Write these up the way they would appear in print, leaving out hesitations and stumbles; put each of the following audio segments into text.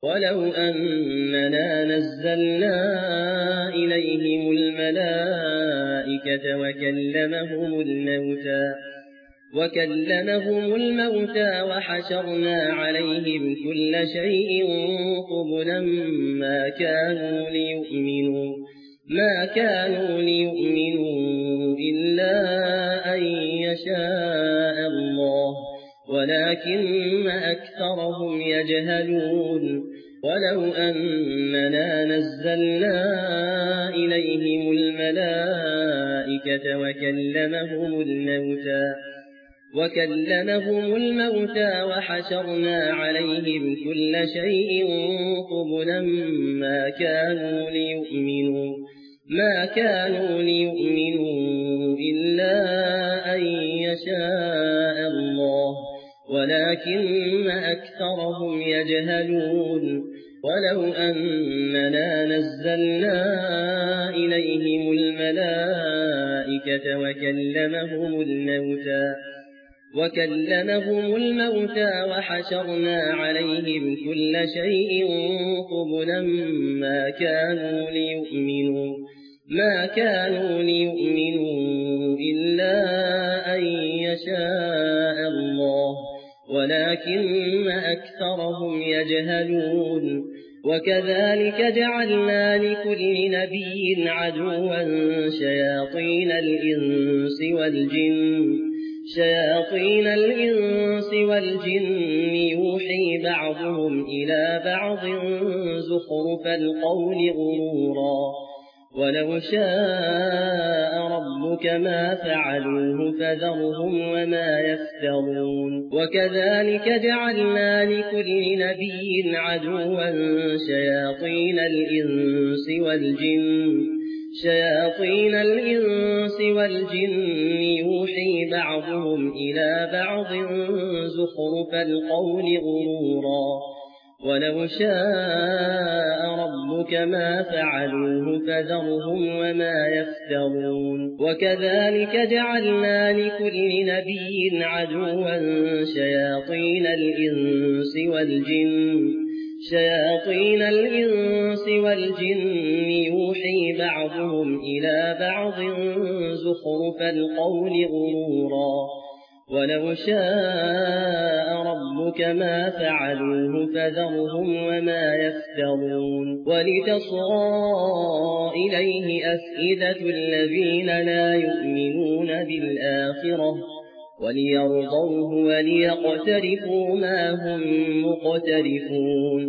ولو أننا نزلنا إليهم الملائكة وكلمهم الموتى وحشرنا عليهم كل شيء قبلا ما كانوا ليؤمنوا إلا أن يشاء الله ولكن أكثرهم يجهلون. ولو أننا نزلنا إليهم الملائكة وكلمهم الموتى وحشرنا عليهم كل شيء قبلا ما كانوا ليؤمنوا إلا أن يشاء الله ولكن أكثرهم يجهلون. ولو أننا نزلنا إليهم الملائكة وكلمهم الموتى وحشرنا عليهم كل شيء قبلا ما كانوا ليؤمنوا إلا أن يشاء الله ولكن أكثرهم يجهلون. وكذلك جعلنا لكل نبي عدوا شياطين الإنس والجن يوحي بعضهم إلى بعض زخرف القول غرورا ولو شاء ربك ما فعلوه فذرهم وما يفترون. وكذلك جعلنا لكل نبي عدوا شياطين الإنس والجن يوحي بعضهم إلى بعض زخرف القول غرورا ولو شاء ربك ما فعلوه فذرهم وما يفترون. وكذلك جعلنا لكل نبي عدوا شياطين الإنس والجن يوحي بعضهم إلى بعض زخرف القول غرورا ولو شاء ربك ما فعلوه فذرهم وما يفترون. ولتصغى إليه أفئدة الذين لا يؤمنون بالآخرة وليرضوه وليقترفوا ما هم مقترفون.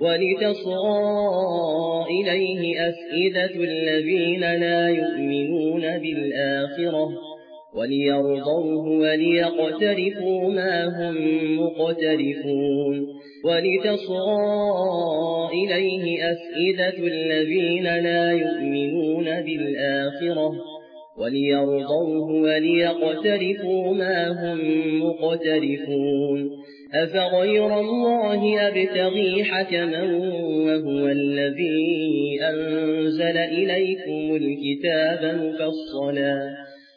ولتصغى إليه أفئدة الذين لا يؤمنون بالآخرة وليرضوه وليقترفوا ما هم مقترفون. أفغير الله أبتغي حكما وهو الذي أنزل إليكم الكتاب مفصلا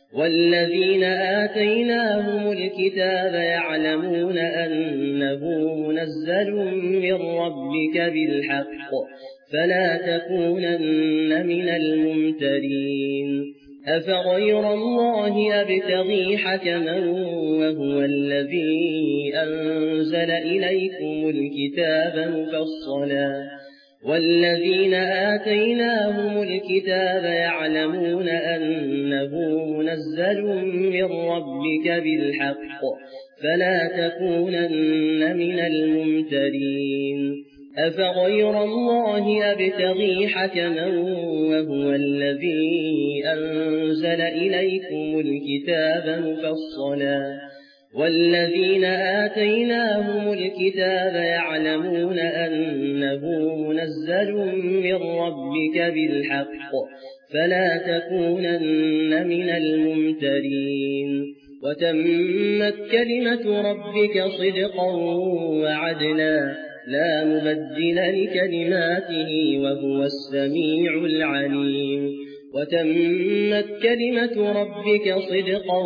والذين آتيناهم الكتاب يعلمون أنه منزل من ربك بالحق فلا تكونن من الممترين. أفغير الله أبتغي حكما وهو الذي أنزل إليكم الكتاب مفصلا والذين آتيناهم الكتاب يعلمون أنه منزل من ربك بالحق فلا تكونن من الممترين. أفغير الله أبتغي حكما وهو الذي أنزل إليكم الكتاب مفصلا والذين آتيناهم الكتاب يعلمون أنه منزل من ربك بالحق فلا تكونن من الممترين. وتمت كلمة ربك صدقا وعدلا لا مبدل لكلماته وهو السميع العليم. وتمت كلمة ربك صدقا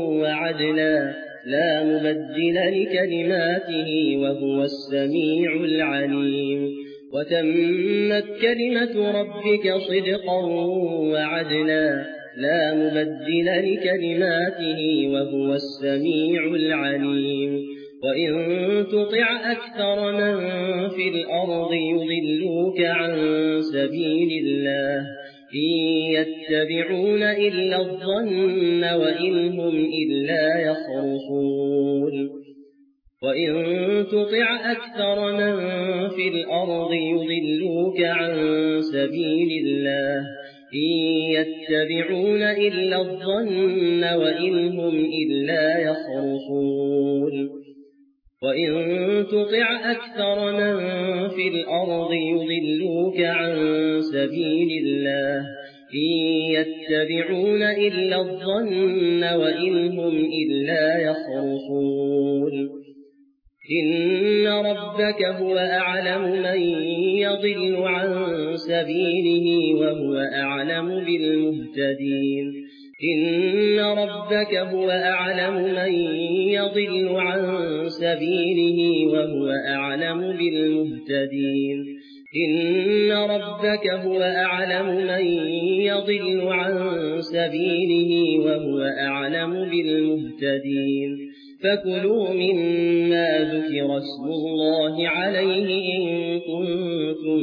وعدلا لا مبدل لكلماته وهو السميع العليم. وتمت كلمة ربك صدقا وعدلا لا مبدل لكلماته وهو السميع العليم وإن تطع أكثر من في الأرض يضلوك عن سبيل الله إن يتبعون إلا الظن وإن هم إلا يخرصون وإن تطع أكثر من في الأرض يضلوك عن سبيل الله إن يتبعون إلا الظن وإن هم إلا يخرصون وإن تطع أكثر من في الأرض يضلوك عن سبيل الله إن يتبعون إلا الظن وإن هم إلا يخرصون إن ربك هو أعلم من يضل عن سبيله وهو أعلم بالمهتدين إن ربك هو أعلم من يضل عن سبيله وهو أعلم بالمهتدين إن ربك هو أعلم من يضل عن سبيله وهو أعلم بالمهتدين فكلوا مما ذكر اسم الله عليه إن كنتم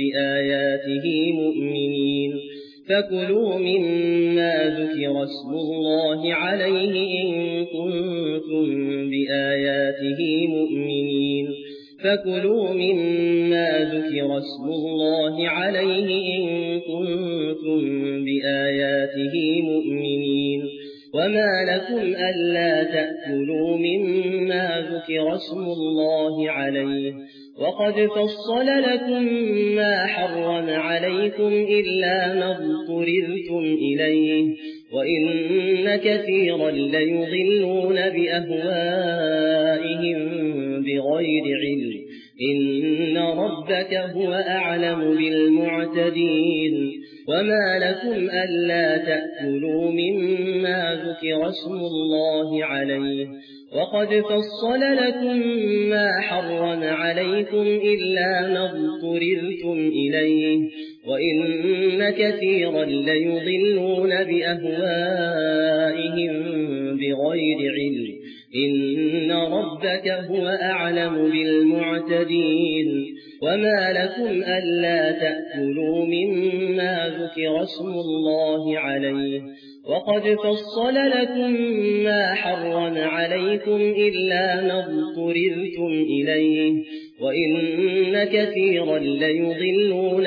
بآياته مؤمنين فكلوا مما ذكر اسم الله عليه إن كنتم بآياته مؤمنين فكلوا مما ذكر اسم الله عليه إن كنتم بآياته مؤمنين وما لكم ألا تأكلوا مما ذكر اسم الله عليه وقد فصل لكم ما حرم عليكم إلا ما اضطررتم إليه وإن كثيرا ليضلون بأهوائهم بغير علم إن ربك هو أعلم بالمعتدين وما لكم ألا تأكلوا مما ذكر اسم الله عليه وقد فصل لكم ما حرم عليكم إلا ما اضطررتم إليه وإن كثيرا ليضلون بأهوائهم بغير علم إن ربك هو أعلم بالمعتدين وما لكم ألا تأكلوا مما ذكر اسم الله عليه وقد فصل لكم ما حرم عليكم إلا ما اضطررتم إليه وإن كثيرا ليضلون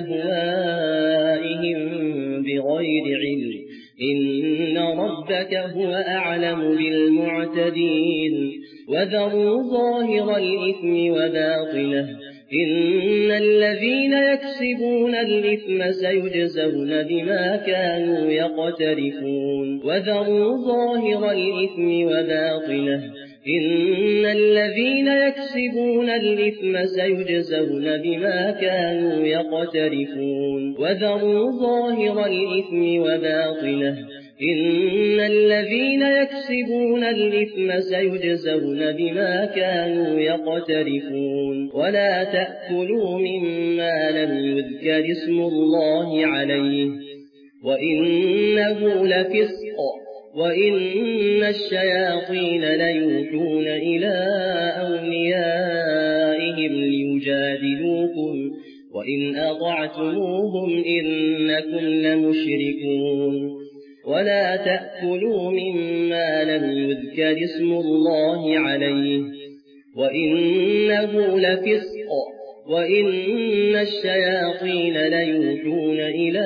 بأهوائهم بغير علم إن ربك هو أعلم بالمعتدين وذروا ظاهر الإثم وباطنه إن الذين يكسبون الإثم سيجزون بما كانوا يقترفون وذروا ظاهر الإثم وباطنه إن الذين يكسبون الإثم سيجزون بما كانوا يقترفون وذروا ظاهر الإثم وباطنه إن الذين يكسبون الإثم سيجزون بما كانوا يقترفون ولا تأكلوا مما لم يذكر اسم الله عليه وإنه لفسق وإن الشياطين ليوحون إلى أوليائهم ليجادلوكم وإن أطعتموهم إنكم لمشركون ولا تأكلوا مما لم يذكر اسم الله عليه وإنه لفسق وإن الشياطين ليوحون إلى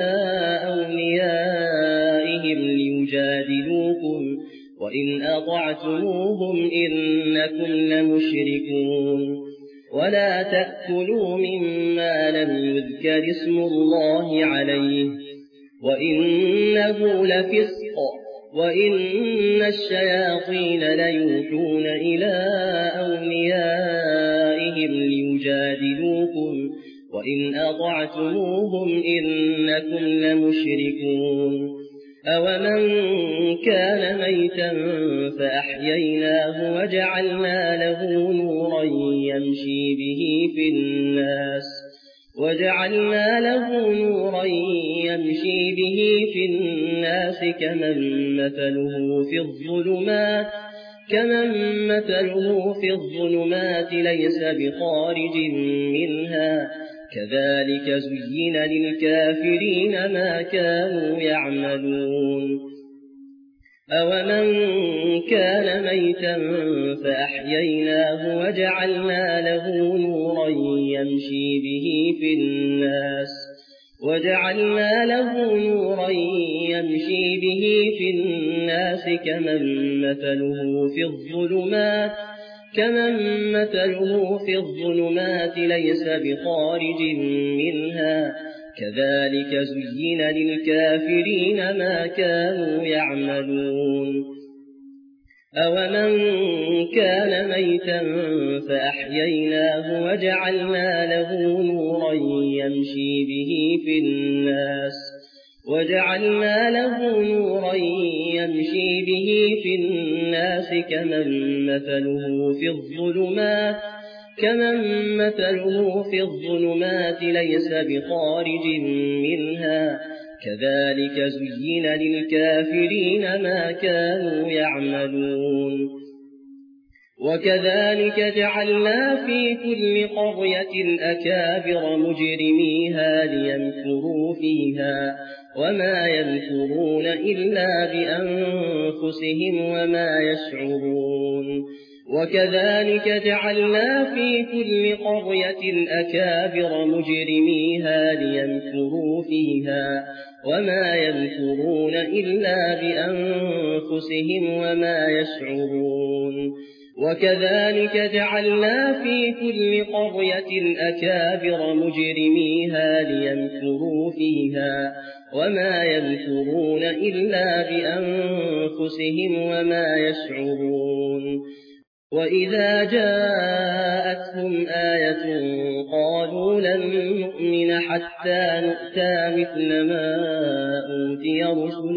أوليائهم ليجادلوكم وإن أطعتموهم إنكم لمشركون ولا تأكلوا مما لم يذكر اسم الله عليه وإنه لفسق وإن الشياطين ليوحون إلى أوليائهم ليجادلوكم وإن أطعتموهم إنكم لمشركون أومن كان ميتا فأحييناه وجعلنا له نورا يمشي به في الناس وجعلنا له نورا يمشي به في الناس كمن مثله في الظلمات ليس بخارج منها كذلك زين للكافرين ما كانوا يعملون أومن كان ميتا فأحييناه وجعلنا له نورا يمشي به في الناس كمن مثله في الظلمات ليس بخارج منها كذلك زين للكافرين ما كانوا يعملون أومن كان ميتا فأحييناه وجعلنا له نورا يمشي به في الناس كمن مثله في الظلمات ليس بخارج منها كذلك زين للكافرين ما كانوا يعملون وكذلك جعلنا في كل قرية أكابر مجرميها ليمكروا فيها وما يمكرون إلا بأنفسهم وما يشعرون وكذلك جعلنا في كل قرية أكابر مجرميها ليمكروا فيها وما يمكرون إلا بأنفسهم وما يشعرون وكذلك جعلنا في كل قرية أكابر مجرميها ليمكروا فيها وما يمكرون إلا بأنفسهم وما يشعرون وإذا جاءتهم آية قالوا لن نؤمن حتى نؤتى مثل ما أوتي رسل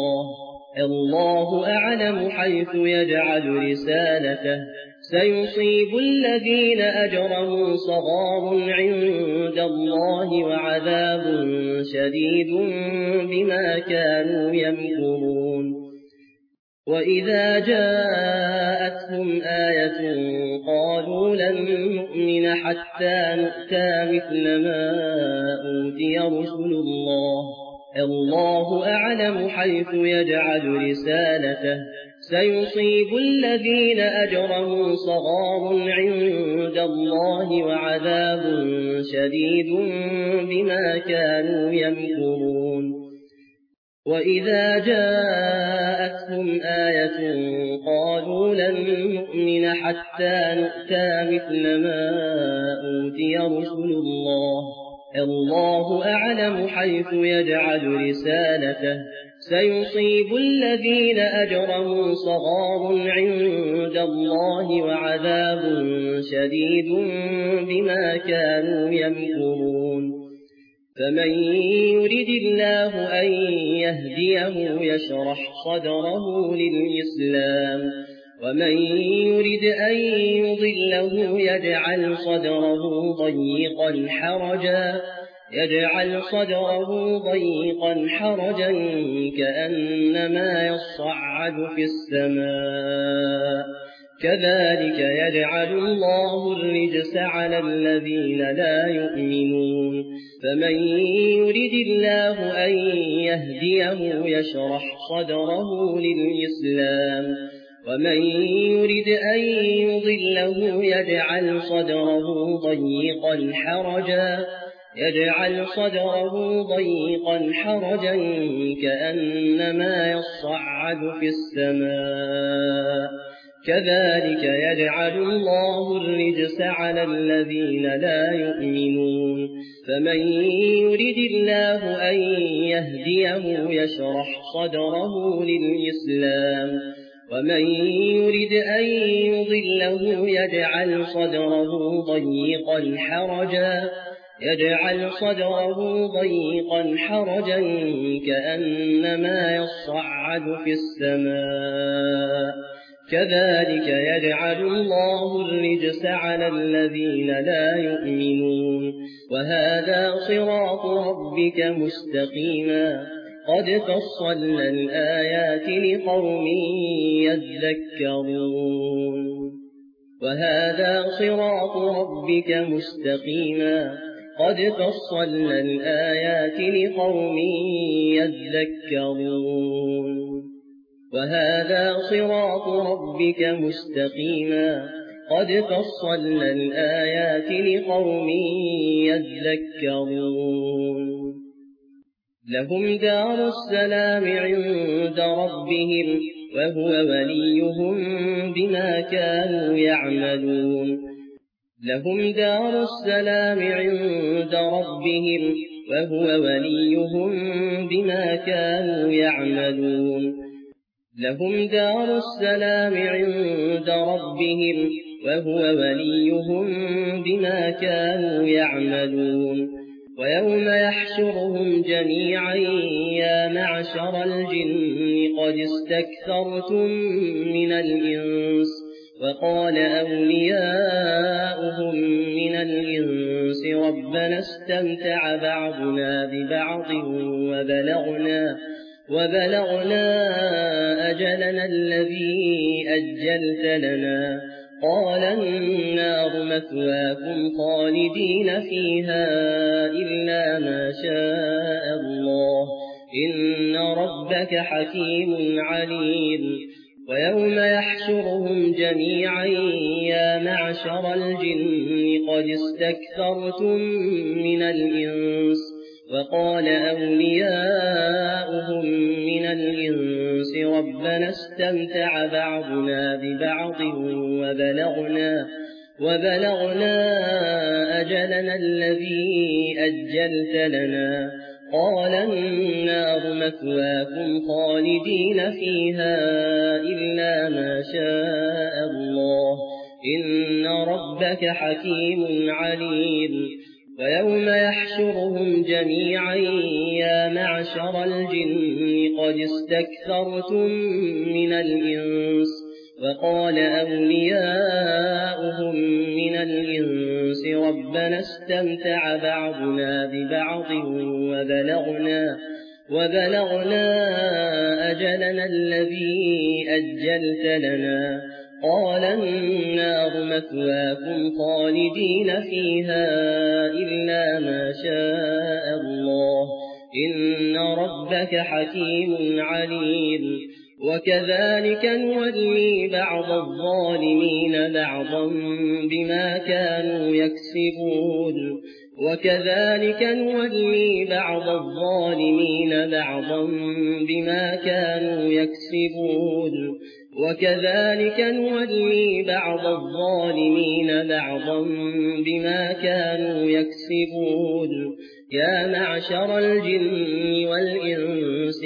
الله أعلم حيث يجعل رسالته سيصيب الذين أجرموا صغار عند الله وعذاب شديد بما كانوا يمكرون وإذا جاءتهم آية قالوا لن نؤمن حتى نؤتى مثل ما أوتي رسل الله أعلم حيث يجعل رسالته سيصيب الذين أجرموا صغار عند الله وعذاب شديد بما كانوا يمكرون وإذا جاءتهم آية قالوا لن نؤمن حتى نؤتى مثل ما أوتي رسل الله أعلم حيث يجعل رسالته سيصيب الذين أجرموا صغار عند الله وعذاب شديد بما كانوا يمكرون فمن يرد الله أن يهديه يشرح صدره للإسلام ومن يرد أن يضله يجعل صدره ضيقا حرجا كأنما يصعد في السماء كذلك يجعل الله الرجس على الذين لا يؤمنون فمن يرد الله أن يهديه يشرح صدره للإسلام ومن يرد أن يضله يجعل صدره ضيقا حرجا كأنما يصعد في السماء كذلك يجعل الله الرجس على الذين لا يؤمنون فمن يرد الله أن يهديه يشرح صدره للإسلام ومن يرد أن يضله يجعل صدره ضيقا حرجا كأنما يصعد في السماء كذلك يجعل الله الرجس على الذين لا يؤمنون وهذا صراط ربك مستقيما قد فصلنا الآيات لقوم يذكرون وهذا صراط ربك مستقيما قد فصلنا الآيات لقوم يذكرون وهذا صراط ربك مستقيما قد فصلنا الآيات لقوم يذكرون لهم دار السلام عند ربهم وهو وليهم بما كانوا يعملون لهم دار السلام عند ربهم وهو وليهم بما كانوا يعملون لهم دار السلام عند ربهم وهو وليهم بما كانوا يعملون ويوم يحشرهم جميعا يا معشر الجن قد استكثرتم من الإنس وقال أولياؤهم من الإنس ربنا استمتع بعضنا ببعض وبلغنا أجلنا الذي أجلت لنا قال النار مثواكم خالدين فيها إلا ما شاء الله إن ربك حكيم عليم ويوم يحشرهم جميعا يا معشر الجن قد استكثرتم من الإنس وقال أولياؤهم من الإنس ربنا استمتع بعضنا ببعض وبلغنا أجلنا الذي أجلت لنا قال النار مثواكم خالدين فيها إلا ما شاء الله إن ربك حكيم عليم ويوم يحشرهم جميعا يا معشر الجن قد استكثرتم من الإنس وقال أولياؤهم من الإنس ربنا استمتع بعضنا ببعض وبلغنا أجلنا الذي أجلت لنا قال النار مثواكم خالدين فيها إلا ما شاء الله إن ربك حكيم عليم وكذلك نولي بعض الظالمين بعضا بما كانوا يكسبون وكذلك نولي بعض الظالمين بعضا بما كانوا يكسبون وكذلك نولي بعض الظالمين بعضا بما كانوا يكسبون يا معشر الجن والإنس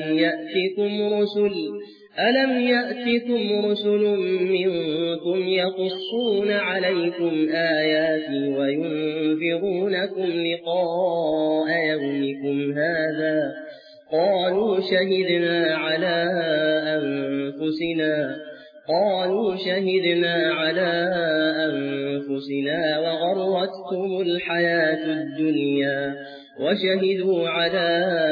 ألم يأتكم رسل منكم يقصون عليكم آياتي وينذرونكم لقاء يومكم هذا قالوا شهدنا على أنفسنا وغرتهم الحياة الدنيا وشهدوا على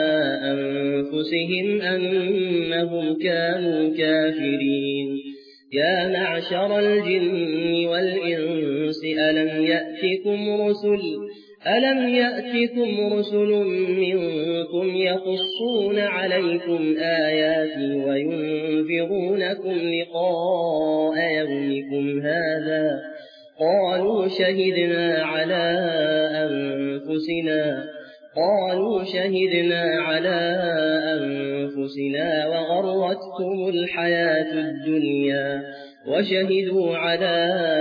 أنفسهم أنهم كانوا كافرين يا معشر الجن والإنس ألم يأتكم رسل منكم يقصون عليكم آياتي وينذرونكم لقاء يومكم هذا قالوا شهدنا على أنفسنا وغرتهم الحياة الدنيا وشهدوا على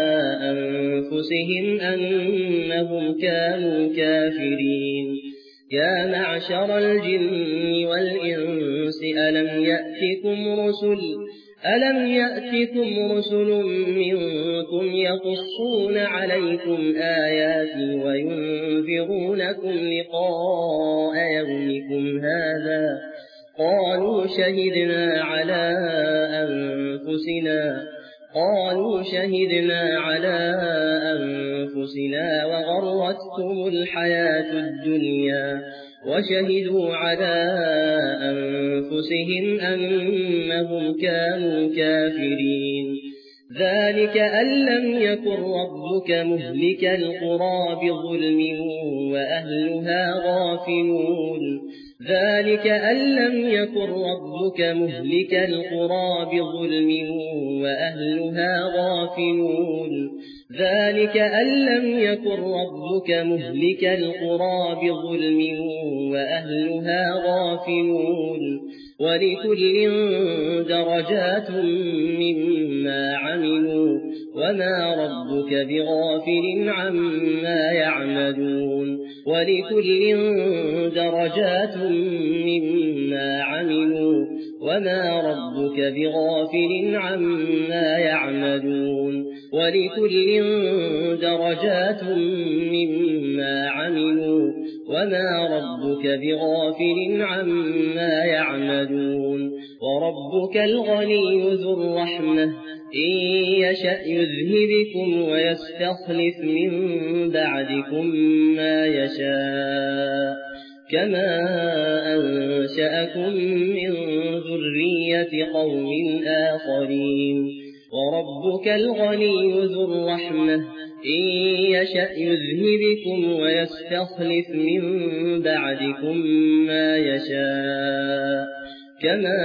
أنفسهم أنهم كانوا كافرين يا معشر الجن والإنس ألم يأتكم رسل منكم يقصون عليكم آياتي وينذرونكم لقاء يومكم هذا قالوا شهدنا على أنفسنا وغرتهم الحياة الدنيا وشهدوا على أنفسهم أنهم كانوا كافرين ذلك أن لم يكن ربك مهلك القرى بظلم وأهلها غافلون ذلك أن لم يكن ربك مهلك القرى بظلم وأهلها غافلون ذلك أن لم يكن ربك مهلك القرى بظلم وأهلها غافلون ولكل درجات مما عملوا وما ربك بغافل عما يعملون ولكل درجات مما عملوا وما ربك بغافل عما يعملون ولكل درجات مما عملوا وما ربك بغافل عما يعملون وربك الغني ذو الرحمة إن يشأ يذهبكم ويستخلف من بعدكم ما يشاء كما أنشأكم من ذرية قوم آخرين وربك الغني ذو الرحمة إن يشأ يذهبكم ويستخلف من بعدكم ما يشاء كما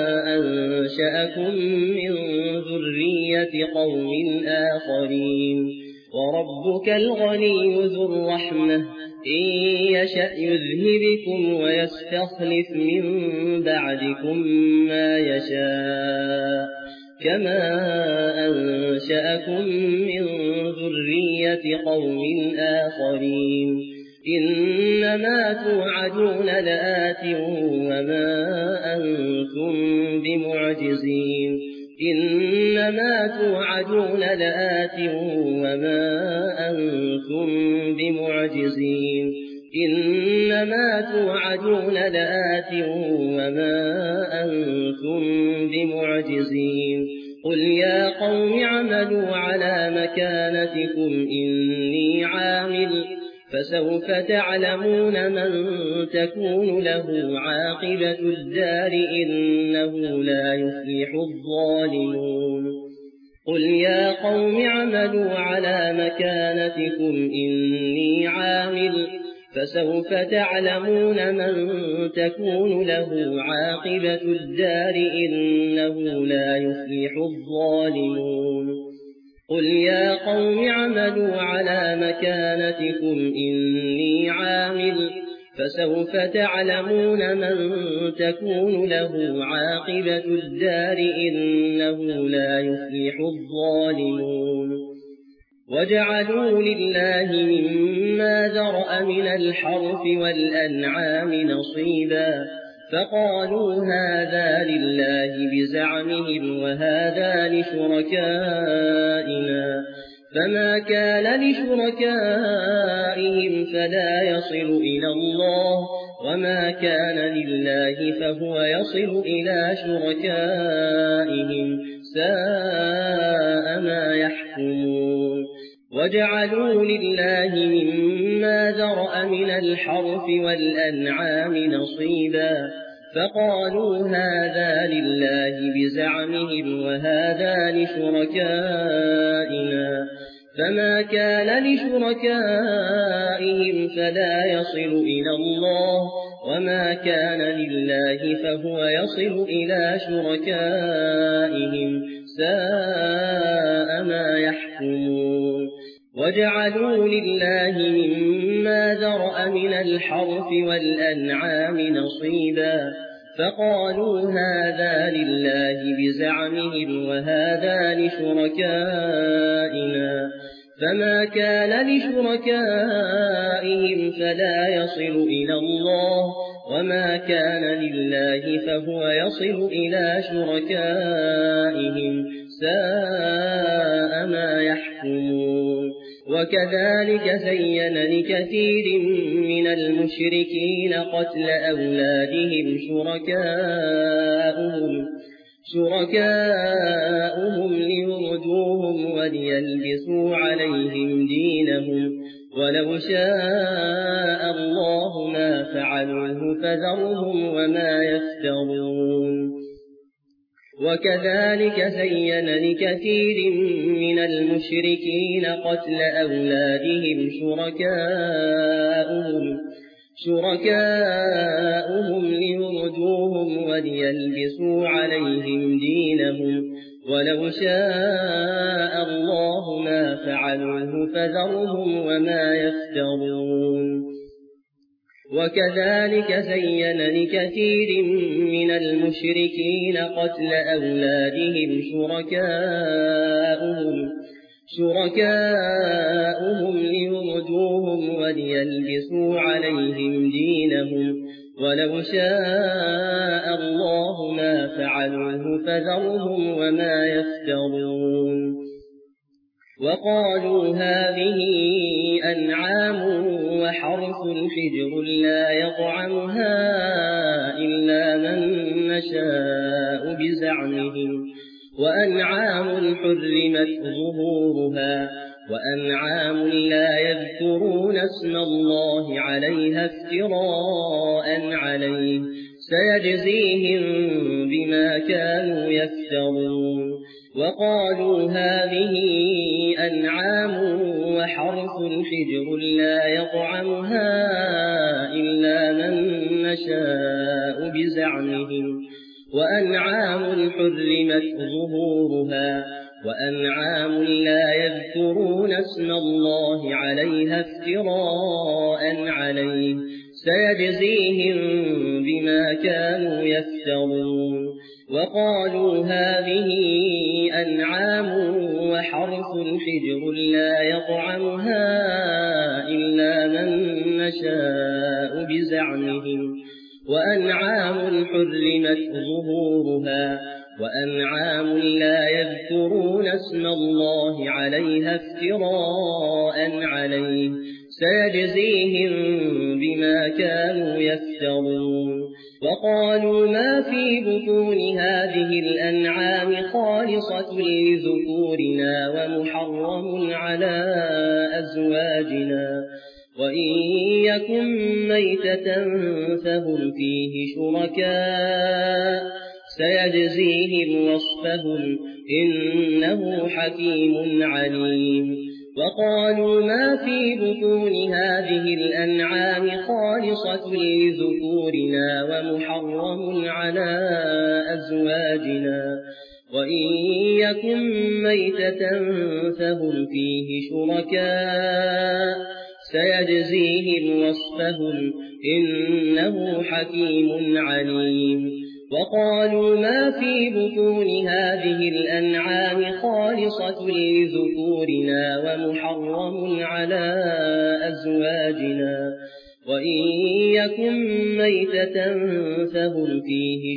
أنشأكم من ذرية قوم آخرين وربك الغني ذو الرحمة إن يشأ يذهبكم ويستخلف من بعدكم ما يشاء كما أنشأكم من ذرية قوم آخرين إنما توعدون لآت وما أنتم بمعجزين إنما توعدون لآت وما أنتم بمعجزين إنما توعدون لآت وما أنتم بمعجزين قل يا قوم اعملوا على مكانتكم إني عامل فسوف تعلمون من تكون له عاقبة الدار إنه لا يفلح الظالمون قل يا قوم اعملوا على مكانتكم إني عامل فسوف تعلمون من تكون له عاقبة الدار إنه لا يفلح الظالمون قل يا قوم اعملوا على مكانتكم إني عامل فسوف تعلمون من تكون له عاقبة الدار إنه لا يفلح الظالمون وجعلوا لله مما ذرأ من الحرث والأنعام نصيبا فقالوا هذا لله بزعمهم وهذا لشركائنا فما كان لشركائهم فلا يصل إلى الله وما كان لله فهو يصل إلى شركائهم ساء ما يحكمون وجعلوا لله مما ذرأ من الحرث والأنعام نصيبا فقالوا هذا لله بزعمهم وهذا لشركائنا فما كان لشركائهم فلا يصل إلى الله وما كان لله فهو يصل إلى شركائهم ساء ما يحكمون وجعلوا لله مما ذرأ من الحرث والأنعام نصيبا فقالوا هذا لله بزعمهم وهذا لشركائنا فما كان لشركائهم فلا يصل إلى الله وما كان لله فهو يصل إلى شركائهم ساء ما يحكمون وكذلك زين لكثير من المشركين قتل أولادهم شركاؤهم ليردوهم وليلبسوا عليهم دينهم ولو شاء الله ما فعلوه فذرهم وما يفترون وكذلك زين لكثير من المشركين قتل أولادهم شركاؤهم ليردوهم وليلبسوا عليهم دينهم ولو شاء الله ما فعلوه فذرهم وما يفترون وكذلك زين لكثير من المشركين قتل أولادهم شركاؤهم ليردوهم وليلبسوا عليهم دينهم ولو شاء الله ما فعلوه فذرهم وما يفترون وقالوا هذه أنعام وحرث حجر لا يطعمها إلا من نشاء بزعمهم وأنعام حرمت ظهورها وأنعام لا يذكرون اسم الله عليها افتراء عليه سيجزيهم بما كانوا يفترون وقالوا هذه أنعام وحرث حجر لا يطعمها إلا من نشاء بزعمهم وأنعام حرمت ظهورها وأنعام لا يذكرون اسم الله عليها افتراء عليه سيجزيهم بما كانوا يفترون وقالوا هذه أنعام وحرث حجر لا يطعمها إلا من نشاء بزعمهم وأنعام حرمت ظهورها وأنعام لا يذكرون اسم الله عليها افتراء عليه سيجزيهم بما كانوا يفترون وقالوا ما في بطون هذه الأنعام خالصة لذكورنا ومحرم على أزواجنا وإن يكن ميتة فهم فيه شركاء سيجزيهم وصفهم إنه حكيم عليم وقالوا ما في بطون هذه الأنعام خالصة لذكورنا ومحرم على أزواجنا وإن يكن ميتة فهم فيه شركاء سيجزيهم وصفهم إنه حكيم عليم وقالوا ما في بطون هذه الأنعام خالصة لذكورنا ومحرم على أزواجنا وإن يكن ميتة فهم فيه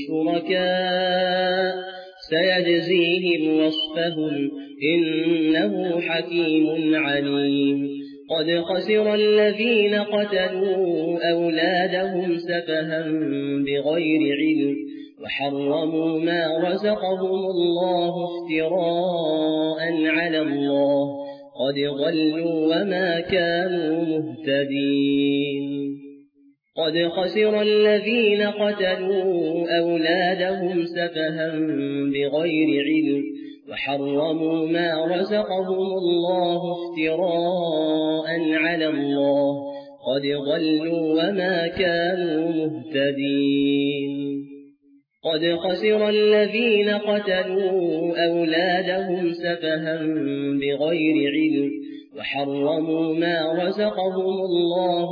شركاء سيجزيهم وصفهم إنه حكيم عليم قد خسر الذين قتلوا أولادهم سفها بغير علم وحرموا ما رزقهم الله افتراء على الله قد ضلوا وما كانوا مهتدين قد خسر الذين قتلوا أولادهم سفها بغير علم وحرموا ما رزقهم الله افتراء على الله قد ضلوا وما كانوا مهتدين قد خسر الذين قتلوا أولادهم سفها بغير علم وحرموا ما رزقهم الله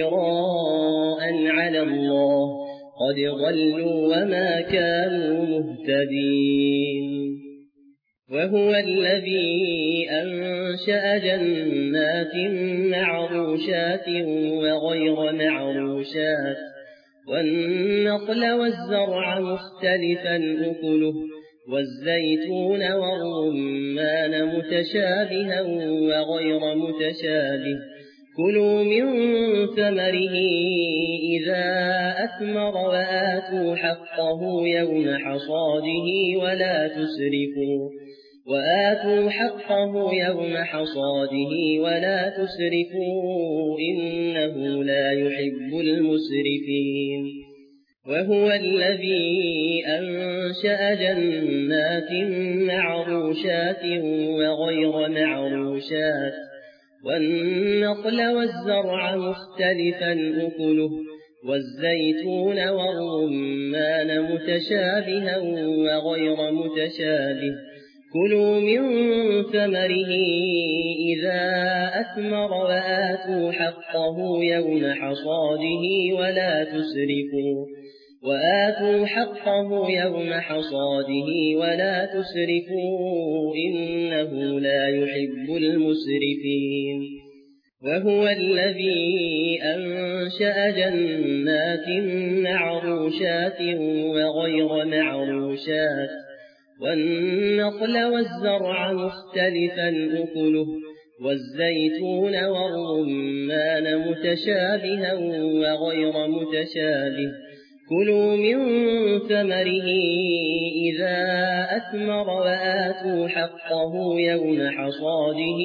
افتراء على الله قد ضلوا وما كانوا مهتدين وهو الذي أنشأ جنات معروشات وغير معروشات والنخل والزرع مختلفا أكله والزيتون والرمان متشابها وغير متشابه كلوا من ثمره إذا أثمر وآتوا حقه يوم حصاده ولا تسرفوا إنه لا يحب المسرفين وهو الذي أنشأ جنات معروشات وغير معروشات والنخل والزرع مختلفا أكله والزيتون والرمان متشابها وغير متشابه كلوا من ثمره إذا أثمر وآتوا حقه يوم حصاده ولا تسرفوا إنه لا يحب المسرفين وهو الذي أنشأ جنات معروشات وغير معروشات والنخل والزرع مختلفا أكله والزيتون والرمان متشابها وغير متشابه كلوا من ثمره إذا أثمر وآتوا حقه يوم حصاده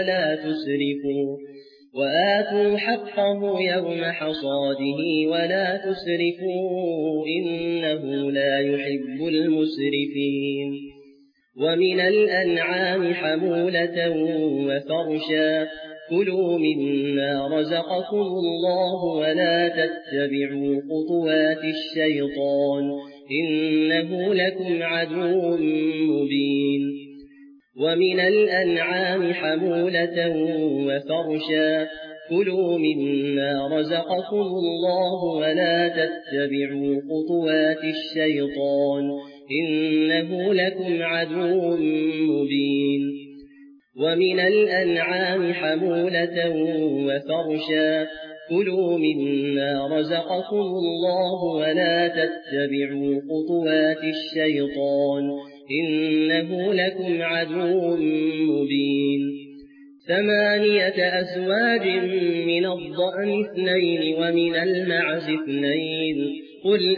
ولا تسرفوا إنه لا يحب المسرفين ومن الأنعام حمولة وفرشا كلوا مما رزقكم الله ولا تتبعوا خطوات الشيطان إنه لكم عدو مبين ومن الأنعام حمولة وفرشا كلوا مما رزقكم الله ولا تتبعوا خطوات الشيطان إنه لكم عدو مبين ومن الأنعام حمولة وفرشا كلوا مما رزقكم الله ولا تتبعوا خطوات الشيطان إنه لكم عدو مبين 8 أزواج من الضأن 2 ومن المعز 2 قل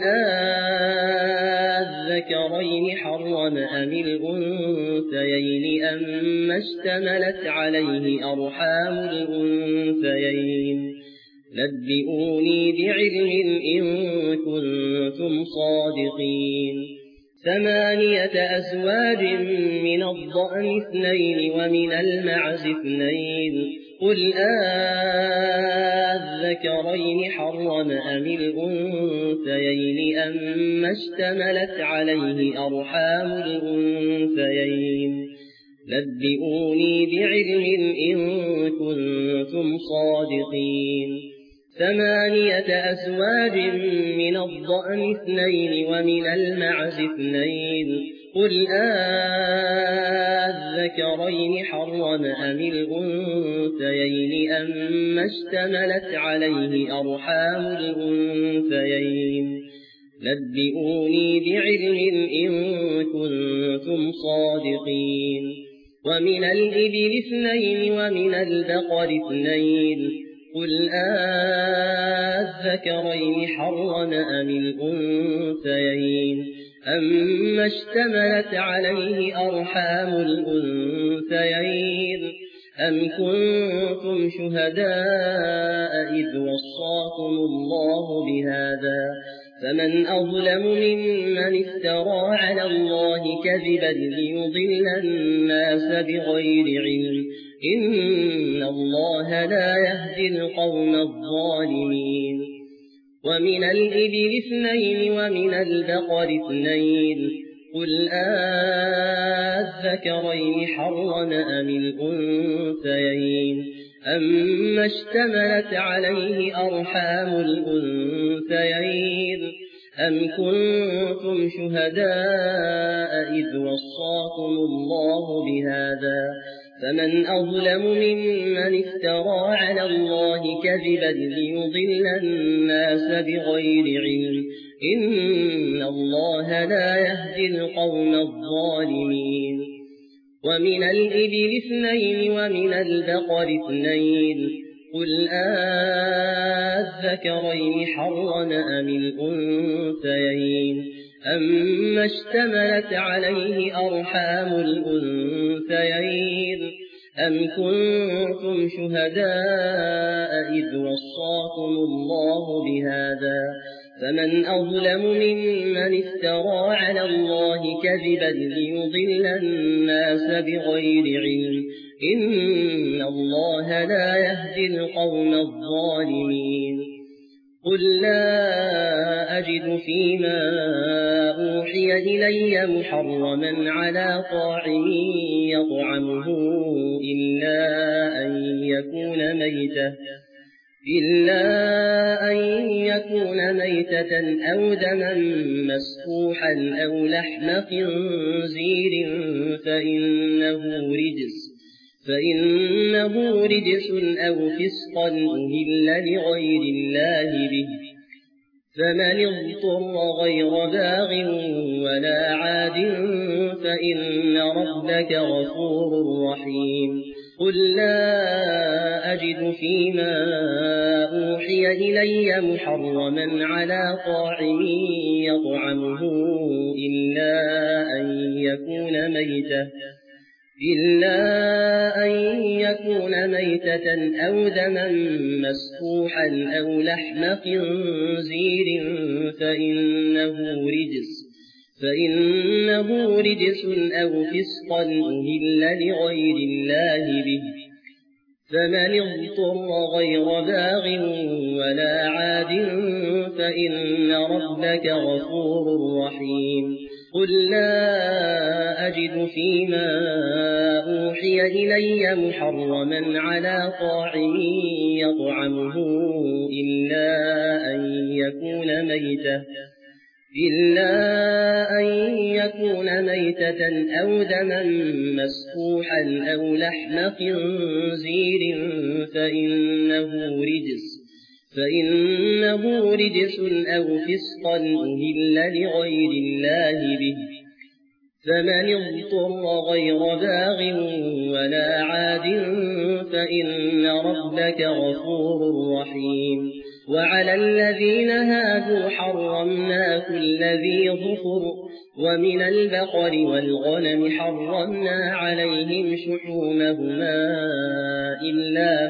الذكرين حرم أم الأنثيين أما اشتملت عليه أرحام الأنثيين نبئوني بعلم إن كنتم صادقين 8 أزواج من الضأن 2 ومن المعز 2 قل الذكرين حرم أم الأنثيين أما اشتملت عليه أرحام الأنثيين نبئوني بعلم إن كنتم صادقين 8 أزواج من الضأن 2 ومن المعز 2 قل الذكرين حرم أم الأنثيين أما اشتملت عليه أرحام الأنثيين نبئوني بعلم إن كنتم صادقين ومن الإبل 2 ومن البقر 2 قل الذكرين حرم أم الأنثيين أما اشتملت عليه أرحام الأنثيين أم كنتم شهداء إذ وصاكم الله بهذا فمن أظلم ممن افترى على الله كذبا ليضل الناس بغير علم إن الله لا يهدي القوم الظالمين ومن الإبل 2 ومن البقر 2 قل الذكرين حرم أم الأنثيين أما اشتملت عليه أرحام الأنثيين أم كنتم شهداء إذ وصاكم الله بهذا فمن أظلم ممن افترى على الله كذبا ليضل الناس بغير علم إن الله لا يهدي القوم الظالمين ومن الإبل 2 ومن البقر 2 قل أذكرين حرم أم الأنثيين أما اشتملت عليه أرحام الأنثيين أم كنتم شهداء إذ وصاكم الله بهذا فمن أظلم ممن افترى على الله كذبا ليضل الناس بغير علم إن الله لا يهدي القوم الظالمين قل لا أجد فيما أوحي إلي محرما على طاعم يطعمه إلا أن يكون ميتة أو دما مسفوحا أو لحم خنزير فإنه رجس أو فسقا أهل لغير الله به فمن اضطر غير باغ ولا عاد فإن ربك غفور رحيم قل لا أجد فيما أوحي إلي محرما على طاعم يطعمه إلا أن يكون ميتة أو دما مسفوحا أو لحم خنزير فإنه رجس أو فسقا أهل لغير الله به فمن اضطر غير باغ ولا عاد فإن ربك غفور رحيم قل لا أجد فيما أوحي إلي محرما على طاعم يطعمه إلا أن يكون ميتة أو دما مسفوحا أو لحم خنزير فإنه رجس أو فسقا أهل لغير الله به فمن اضطر غير باغ ولا عاد فإن ربك غفور رحيم وعلى الذين هادوا حرمنا كل ذي ظفر ومن البقر والغنم حرمنا عليهم شحومهما إلا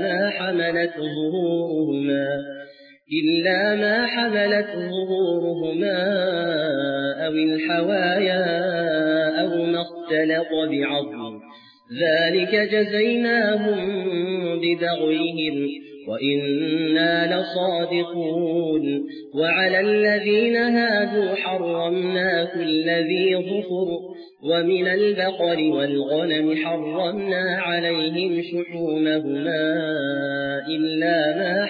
ما حملت ظهورهما أو الحوايا أو ما اختلط بعظم ذلك جزيناهم ببغيهم وإنا لصادقون وعلى الذين هادوا حرمنا كل ذي ظفر ومن البقر والغنم حرمنا عليهم شحومهما إلا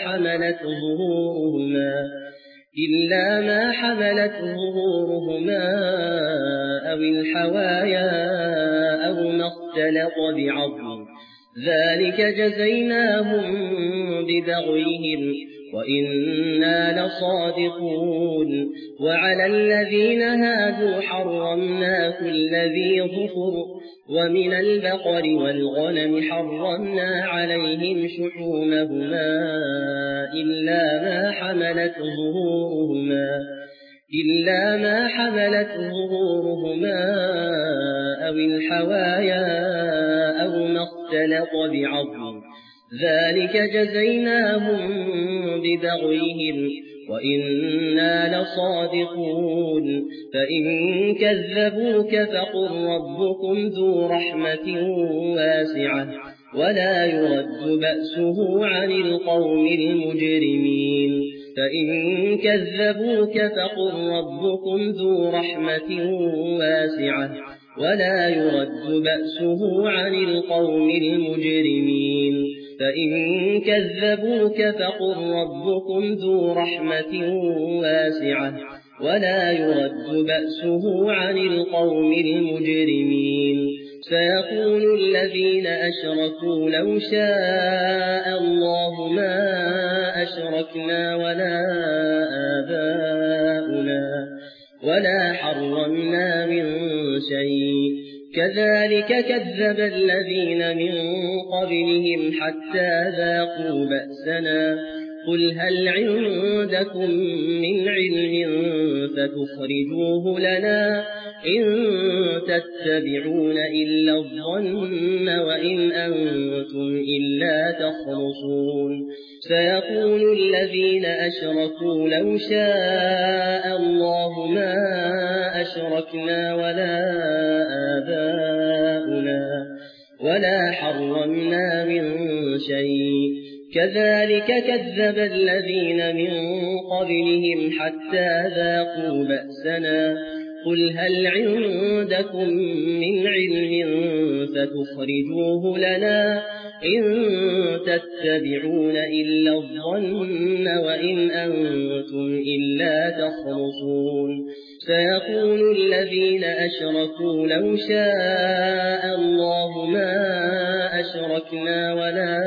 ما حملت ظهورهما أو الحوايا أو ما اختلط بعظم ذلك جزيناهم ببغيهم وإنا لصادقون وعلى الذين هادوا حرمنا كل ذي ظفر ومن البقر والغنم حرمنا عليهم شحومهما إلا ما حملت ظهورهما أو الحوايا أو ما اختلط بعظم ذلك جزيناهم ببغيهم وإنا لصادقون فإن كذبوك فقل ربكم ذو رحمة واسعة ولا يرد بأسه عن القوم المجرمين فإن كذبوك فقل ربكم ذو رحمة واسعة ولا يرد بأسه عن القوم المجرمين فإن كذبوك فقل ربكم ذو رحمة واسعة ولا يرد بأسه عن القوم المجرمين سيقول الذين أشركوا لو شاء الله ما أشركنا ولا آباؤنا ولا حرمنا من شيء كذلك كذب الذين من قبلهم حتى ذاقوا بأسنا قل هل عندكم من علم فتخرجوه لنا إن تتبعون إلا الظن وإن أنتم إلا تخرصون سيقول الذين أشركوا لو شاء الله ما أشركنا ولا آباؤنا ولا حرمنا من شيء كذلك كذب الذين من قبلهم حتى ذاقوا بأسنا قل هل عندكم من علم فتخرجوه لنا إن تتبعون إلا الظن وإن أنتم إلا تخرصون سيقول الذين أشركوا لو شاء الله ما أشركنا ولا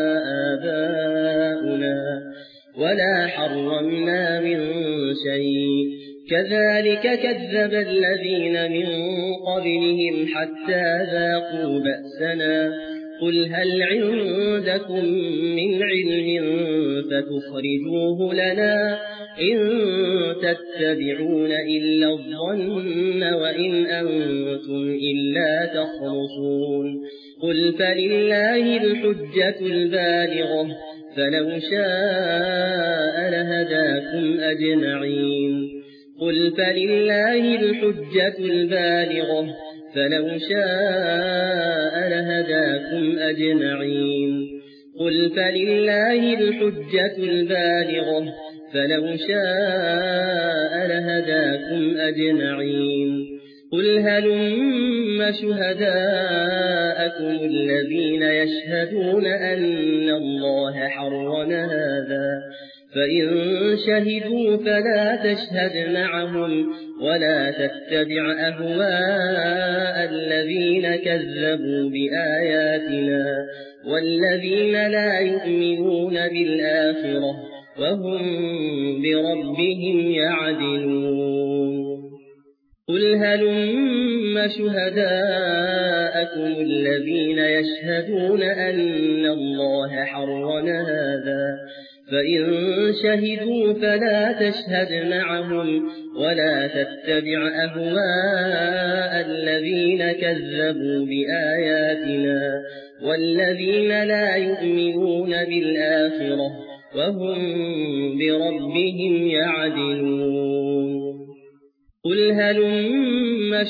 آباؤنا ولا حرمنا من شيء كذلك كذب الذين من قبلهم حتى ذاقوا بأسنا قل هل عندكم من علم فتخرجوه لنا إن تتبعون إلا الظن وإن أنتم إلا تخرصون قل فلله الحجة البالغة فلو شاء لهداكم أجمعين قل فلله الحجة البالغة فلو شاء لهداكم أجمعين قل فلله الحجة البالغة فلو شاء لهداكم أجمعين قل هلم شهداءكم الذين يشهدون أن الله حرم هذا فإن شهدوا فلا تشهد معهم ولا تتبع أهواء الذين كذبوا بآياتنا والذين لا يؤمنون بالآخرة وهم بربهم يعدلون قل هلم شهداءكم الذين يشهدون أن الله حرم هذا فإن شهدوا فلا تشهد معهم ولا تتبع أهواء الذين كذبوا بآياتنا والذين لا يؤمنون بالآخرة وهم بربهم يعدلون قل هلم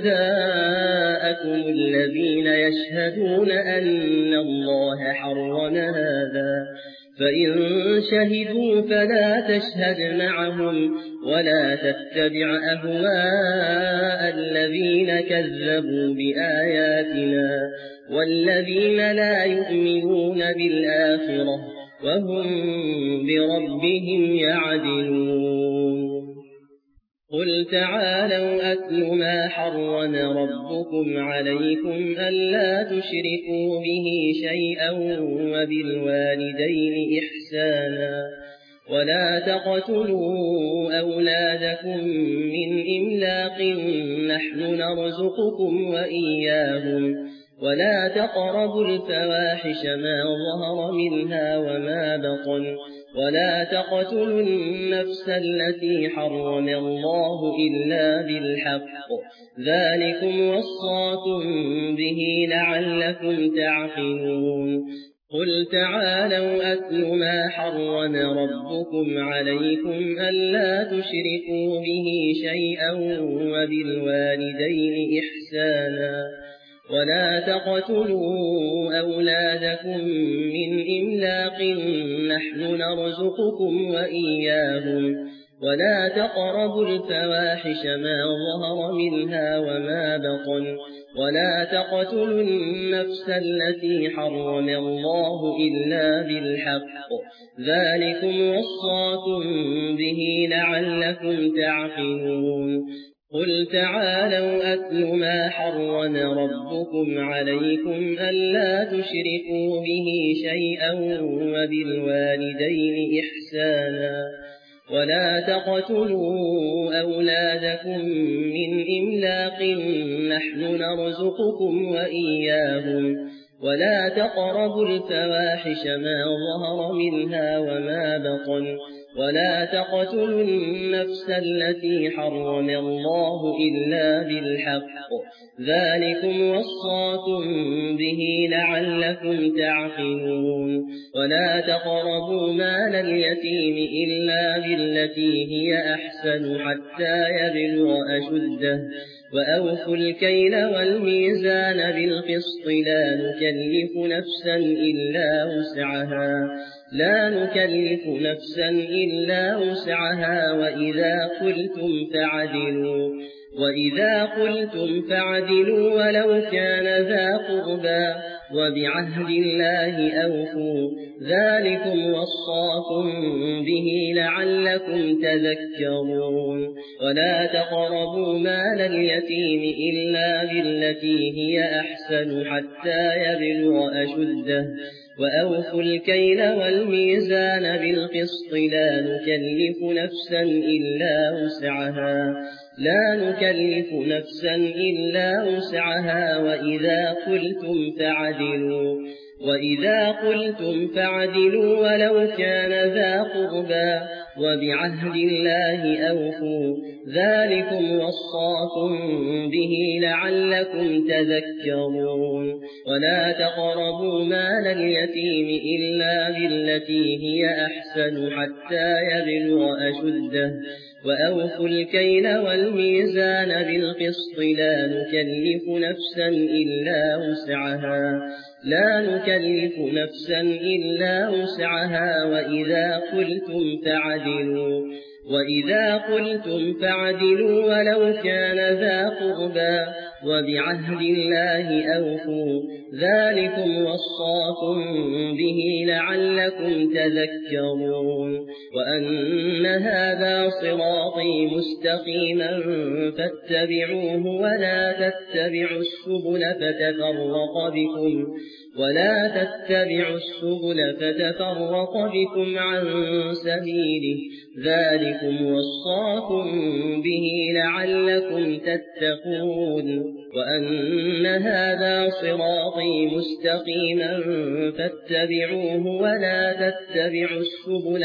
شهداءكم الذين يشهدون أن الله حرم هذا فإن شهدوا فلا تشهد معهم ولا تتبع أهواء الذين كذبوا بآياتنا والذين لا يؤمنون بالآخرة وهم بربهم يعدلون قل تعالوا أتل ما حرم ربكم عليكم ألا تشركوا به شيئا وبالوالدين إحسانا ولا تقتلوا أولادكم من إملاق نحن نرزقكم وإياهم ولا تقربوا الفواحش ما ظهر منها وما بطن ولا تقتلوا النفس التي حرم الله إلا بالحق ذلكم وصاكم به لعلكم تعقلون قل تعالوا أتل ما حرم ربكم عليكم ألا تشركوا به شيئا وبالوالدين إحسانا ولا تقتلوا أولادكم من إملاق نحن نرزقكم وإياهم ولا تقربوا الفواحش ما ظهر منها وما بطن ولا تقتلوا النفس التي حرم الله إلا بالحق ذلكم وصاكم به لعلكم تعقلون قل تعالوا أتل ما حرم ربكم عليكم ألا تشركوا به شيئا وبالوالدين إحسانا ولا تقتلوا أولادكم من إملاق نحن نرزقكم وإياهم ولا تقربوا الفواحش ما ظهر منها وما بطن ولا تقتلوا النفس التي حرم الله إلا بالحق ذلكم وصاكم به لعلكم تعقلون ولا تقربوا مال اليتيم إلا بالتي هي أحسن حتى يبلغ أشده وأوفوا الكيل والميزان بالقسط لا نكلف نفسا إلا وسعها وإذا قلتم فاعدلوا ولو كان ذا قربى وبعهد الله أوفوا ذلكم وصاكم به لعلكم تذكرون ولا تقربوا مال اليتيم إلا بالتي هي أحسن حتى يبلغ أشده وأوفوا الكيل والميزان بالقسط لا نكلف نفسا إلا وسعها وإذا قلتم فاعدلوا ولو كان ذا قربى وبعهد الله أوفوا ذلكم وصاكم به لعلكم تذكرون ولا تقربوا مال اليتيم إلا بالتي هي أحسن حتى يبلغ أشده وأوفوا الكيل والميزان بالقسط لا نكلف نفسا إلا وسعها وإذا قلتم فاعدلوا ولو كان ذا قربى وبعهد الله أوفوا ذلكم وصاكم به لعلكم تذكرون وأن هذا صراطي مستقيما فاتبعوه ولا تتبعوا السبل فتفرق بكم عن سبيله ذلكم وصاكم به لعلكم تتقون وأن هذا صراطي مستقيما فاتبعوه ولا تتبعوا السبل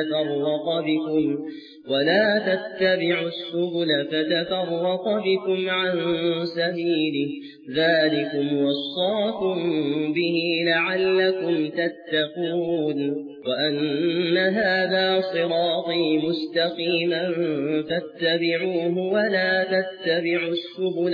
فتفرق بكم عن سبيله ذلكم وصاكم به لعلكم تتقون وأن هذا صراطي مستقيما فاتبعوه ولا تتبعوا السبل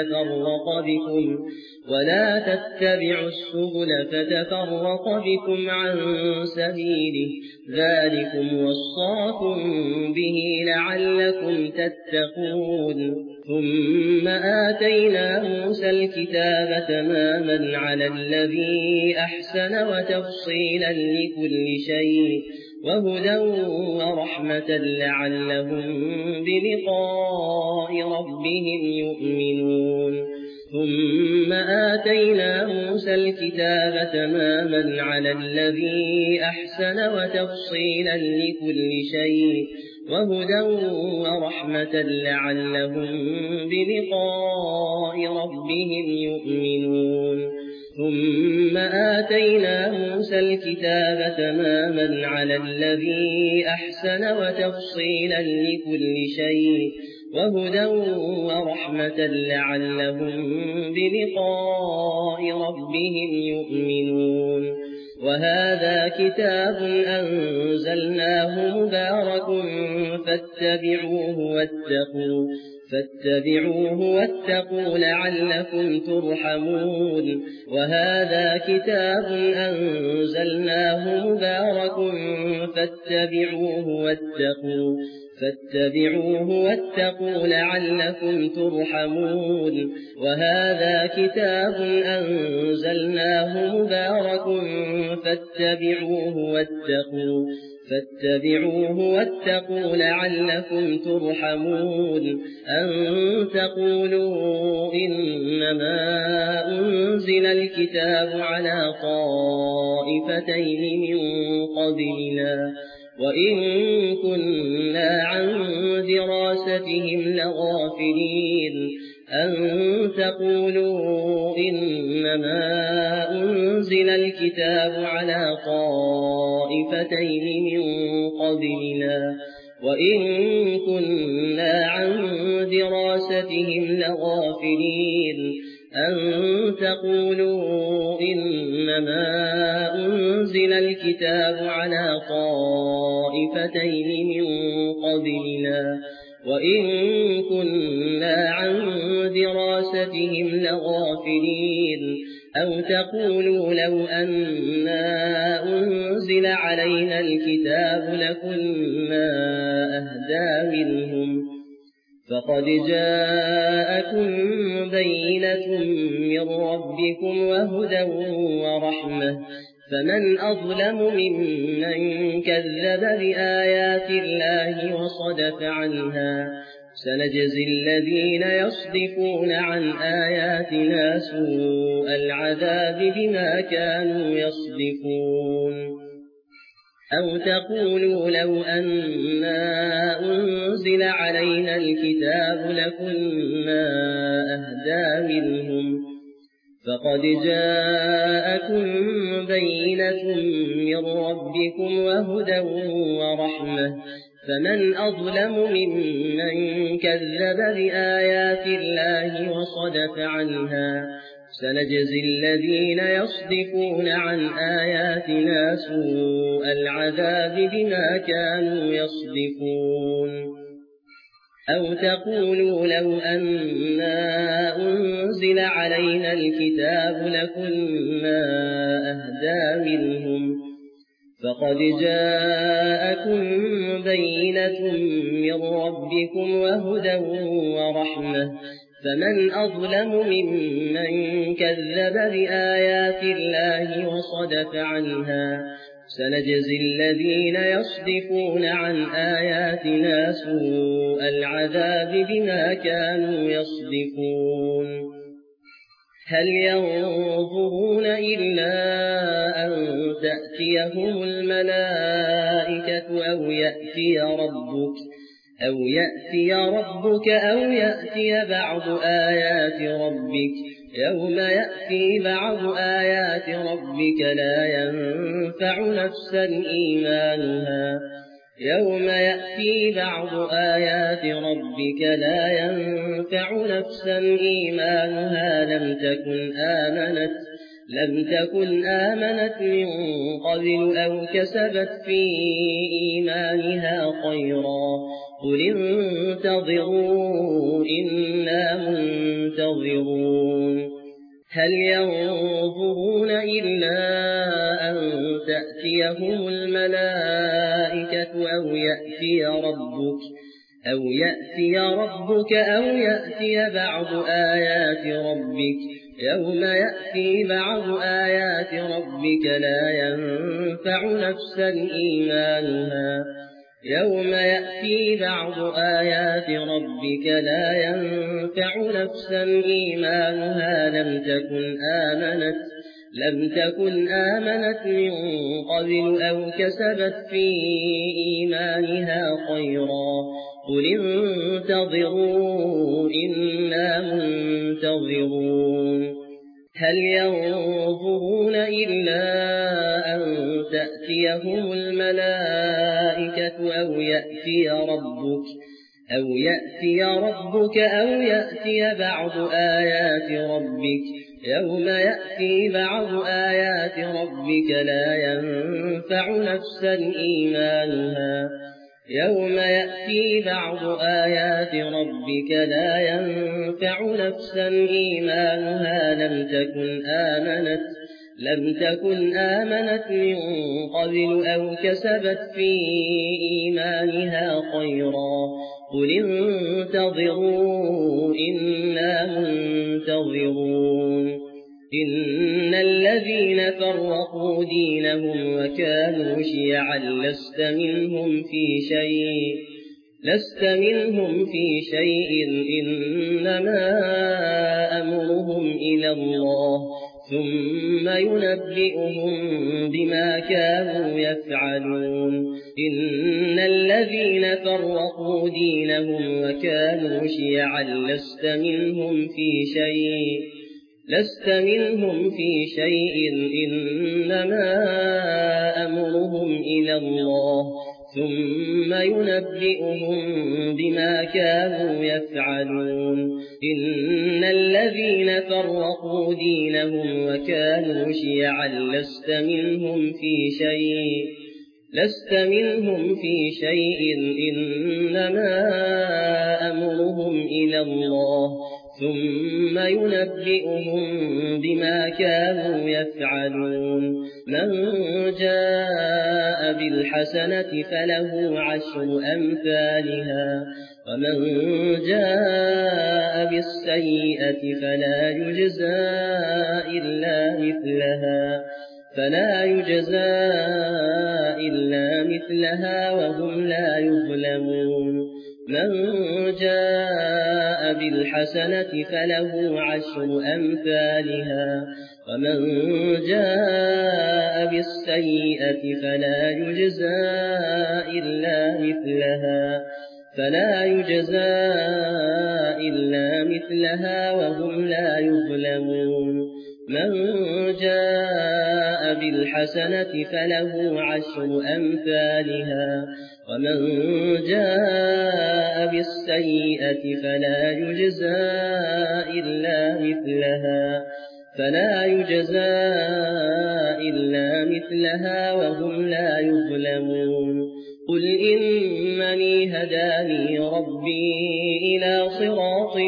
فتفرق بكم عن سبيله ذلكم وصاكم به لعلكم تتقون ثم آتينا موسى الكتاب تماما على الذي أحسن وتفصيلا لكل شيء وهدى ورحمة لعلهم بلقاء ربهم يؤمنون ثم آتينا موسى الكتاب تماما على الذي أحسن وتفصيلا لكل شيء وهدى ورحمة لعلهم بلقاء ربهم يؤمنون ثم آتينا موسى الكتاب تماما على الذي أحسن وتفصيلا لكل شيء وهدى ورحمة لعلهم بلقاء ربهم يؤمنون وهذا كتاب أنزلناه مبارك فاتبعوه واتقوا لعلكم ترحمون وهذا كتاب أنزلناه مبارك فاتبعوه واتقوا لعلكم ترحمون وهذا كتاب أنزلناه مبارك فاتبعوه واتقوا لعلكم ترحمون أن تقولوا إنما أنزل الكتاب على طائفتين من قبلنا وإن كنا عن دراستهم لغافلين أن تقولوا إنما أنزل الكتاب على طائفتين من قبلنا وإن كنا عن دراستهم لغافلين أن تقولوا إنما أنزل الكتاب على طائفتين من قبلنا وإن كنا عن دراستهم لغافلين أو تقولوا لو أنا أنزل علينا الكتاب لكنا أهدى منهم فقد جاءكم بينة من ربكم وهدى ورحمة فمن أظلم ممن كذب بآيات الله وصدف عنها سنجزي الذين يصدفون عن آياتنا سوء العذاب بما كانوا يصدفون أو تقولوا لو أنا أنزل علينا الكتاب لكنا أهدى منهم فقد جاءكم بينة من ربكم وهدى ورحمة فمن أظلم ممن كذب بآيات الله وصدف عنها سنجزي الذين يصدفون عن آياتنا سوء العذاب بما كانوا يصدفون أو تقولوا لو أنا أنزل علينا الكتاب لكنا أهدى منهم فقد جاءكم بينة من ربكم وهدى ورحمة فمن أظلم ممن كذب بآيات الله وصدف عنها سنجزي الذين يصدفون عن آياتنا سوء العذاب بما كانوا يصدفون هل ينظرون إلا أن تأتيهم الملائكة أو يأتي ربك أو يأتي بعض آيات ربك يوم يأتي بعض آيات ربك لا ينفع نفسا إيمانها يوم يأتي بعض آيات ربك لا ينفع نفسا إيمانها لم تكن آمنت من قبل أو كسبت في إيمانها خيرا قل انتظروا إنا منتظرون هل ينظرون إلا أن تأتيهم الملائكة أو يأتي ربك أو يأتي بعض آيات ربك يوم يأتي بعض آيات ربك لا ينفع نفسا إيمانها يوم يأتي بعض آيات ربك لا ينفع نفسا إيمانها لم تكن آمنت من قبل أو كسبت في إيمانها خيرا قل انتظروا إنا منتظرون هل ينظرون إلا أن تأتيهم الملائكة أو يأتي ربك أو يأتي بعض آيات ربك يوم يأتي بعض آيات ربك لا ينفع نفسا إيمانها يوم يأتي بعض آيات ربك لا ينفع نفسا إيمانها لم تكن آمنت من قبل أو كسبت في إيمانها خيرا قل انتظروا إنا منتظرون إن الذين فرقوا دينهم وكانوا شيعا لست منهم في شيء إنما أمرهم إلى الله ثم ينبئهم بما كانوا يفعلون إن الذين فرقوا دينهم وكانوا شيعا لست منهم في شيء إنما أمرهم إلى الله ثم ينبئهم بما كانوا يفعلون إن الذين فرقوا دينهم وكانوا شيعا لست منهم في شيء إنما أمرهم إلى الله ثم ينبئهم بما كانوا يفعلون من جاء بالحسنة فله 10 أمثالها ومن جاء بالسيئة فلا يجزى إلا مثلها وهم لا يظلمون من جاء بالحسنة فله 10 أمثالها ومن جاء بالسيئة فلا يجزى إلا مثلها وهم لا يظلمون من جاء بالحسنة فله 10 أمثالها ومن جاء بالسيئة فلا يجزى إلا مثلها وهم لا يظلمون قل إنني هداني ربي إلى صراط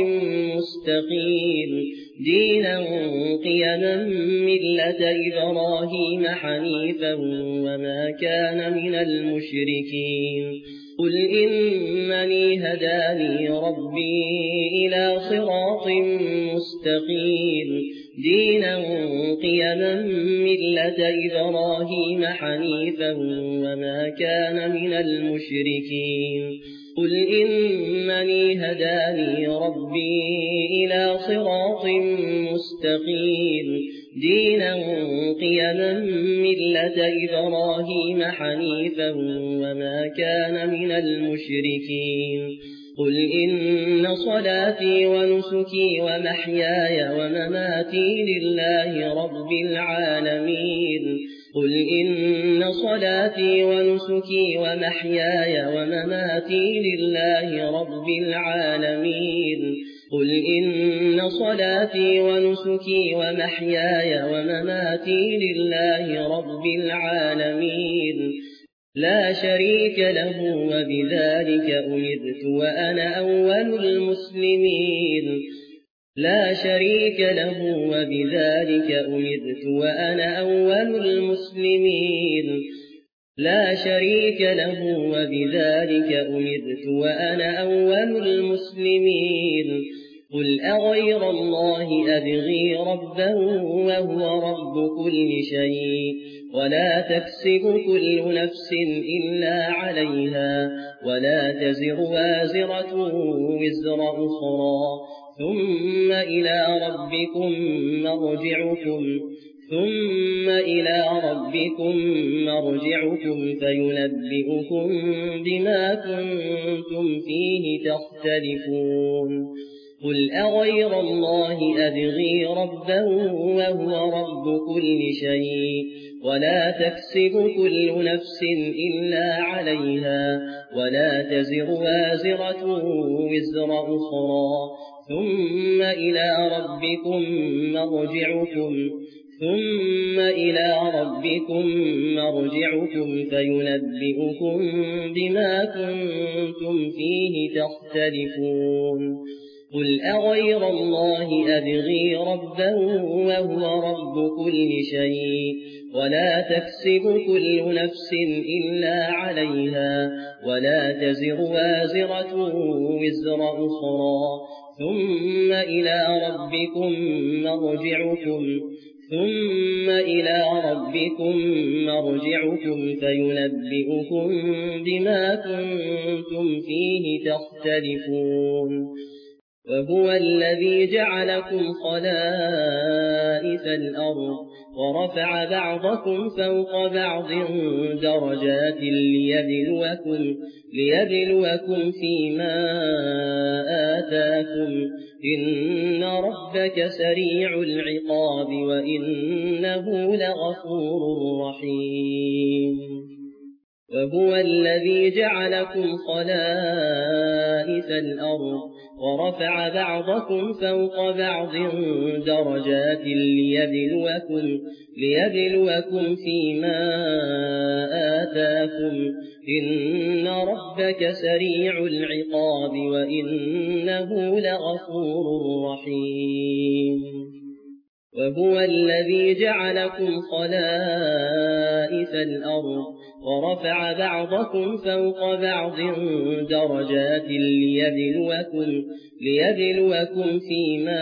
مستقيم دينا قيما ملة إبراهيم حنيفا وما كان من المشركين قل إنني هداني ربي إلى صراط مستقيم دينا قيما ملة إبراهيم حنيفا وما كان من المشركين قل إنني هداني ربي إلى صراط مستقيم دينا قيما ملة إبراهيم حنيفا وما كان من المشركين قل إن صلاتي ونسكي ومحياي ومماتي لله رب العالمين قل إن صلاتي ونسكي ومحياي ومماتي لله رب العالمين قل إن صلاتي ونسكي ومحياي ومماتي لله رب العالمين لا شريك له وبذلك أمرت وأنا أول المسلمين لا شريك له وبذلك أمرت وأنا أول المسلمين لا شريك له وبذلك أمرت وأنا أول المسلمين قل أغير الله أبغي ربا وهو رب كل شيء ولا تكسب كل نفس إلا عليها ولا تزر وازرة وزر أخرى ثم إلى ربكم مرجعكم فينبئكم بما كنتم فيه تختلفون قل أغير الله أبغي ربا وهو رب كل شيء ولا تكسب كل نفس إلا عليها ولا تزر وازرة وزر أخرى ثم إلى ربكم مرجعكم فينبئكم بما كنتم فيه تختلفون قل أغير الله أبغي ربا وهو رب كل شيء ولا تكسب كل نفس إلا عليها ولا تزر وازرة وزر أخرى ثم إلى ربكم مرجعكم فينبئكم بما كنتم فيه تختلفون وهو الذي جعلكم خلائف الأرض ورفع بعضكم فوق بعض درجات ليبلوكم فيما آتاكم إن ربك سريع العقاب وإنه لغفور رحيم وهو الذي جعلكم خلائف الأرض ورفع بعضكم فوق بعض درجات ليبلوكم فيما آتاكم إن ربك سريع العقاب وإنه لغفور رحيم وهو الذي جعلكم خلائف الأرض ورفع بعضكم فوق بعض درجات ليبلوكم فيما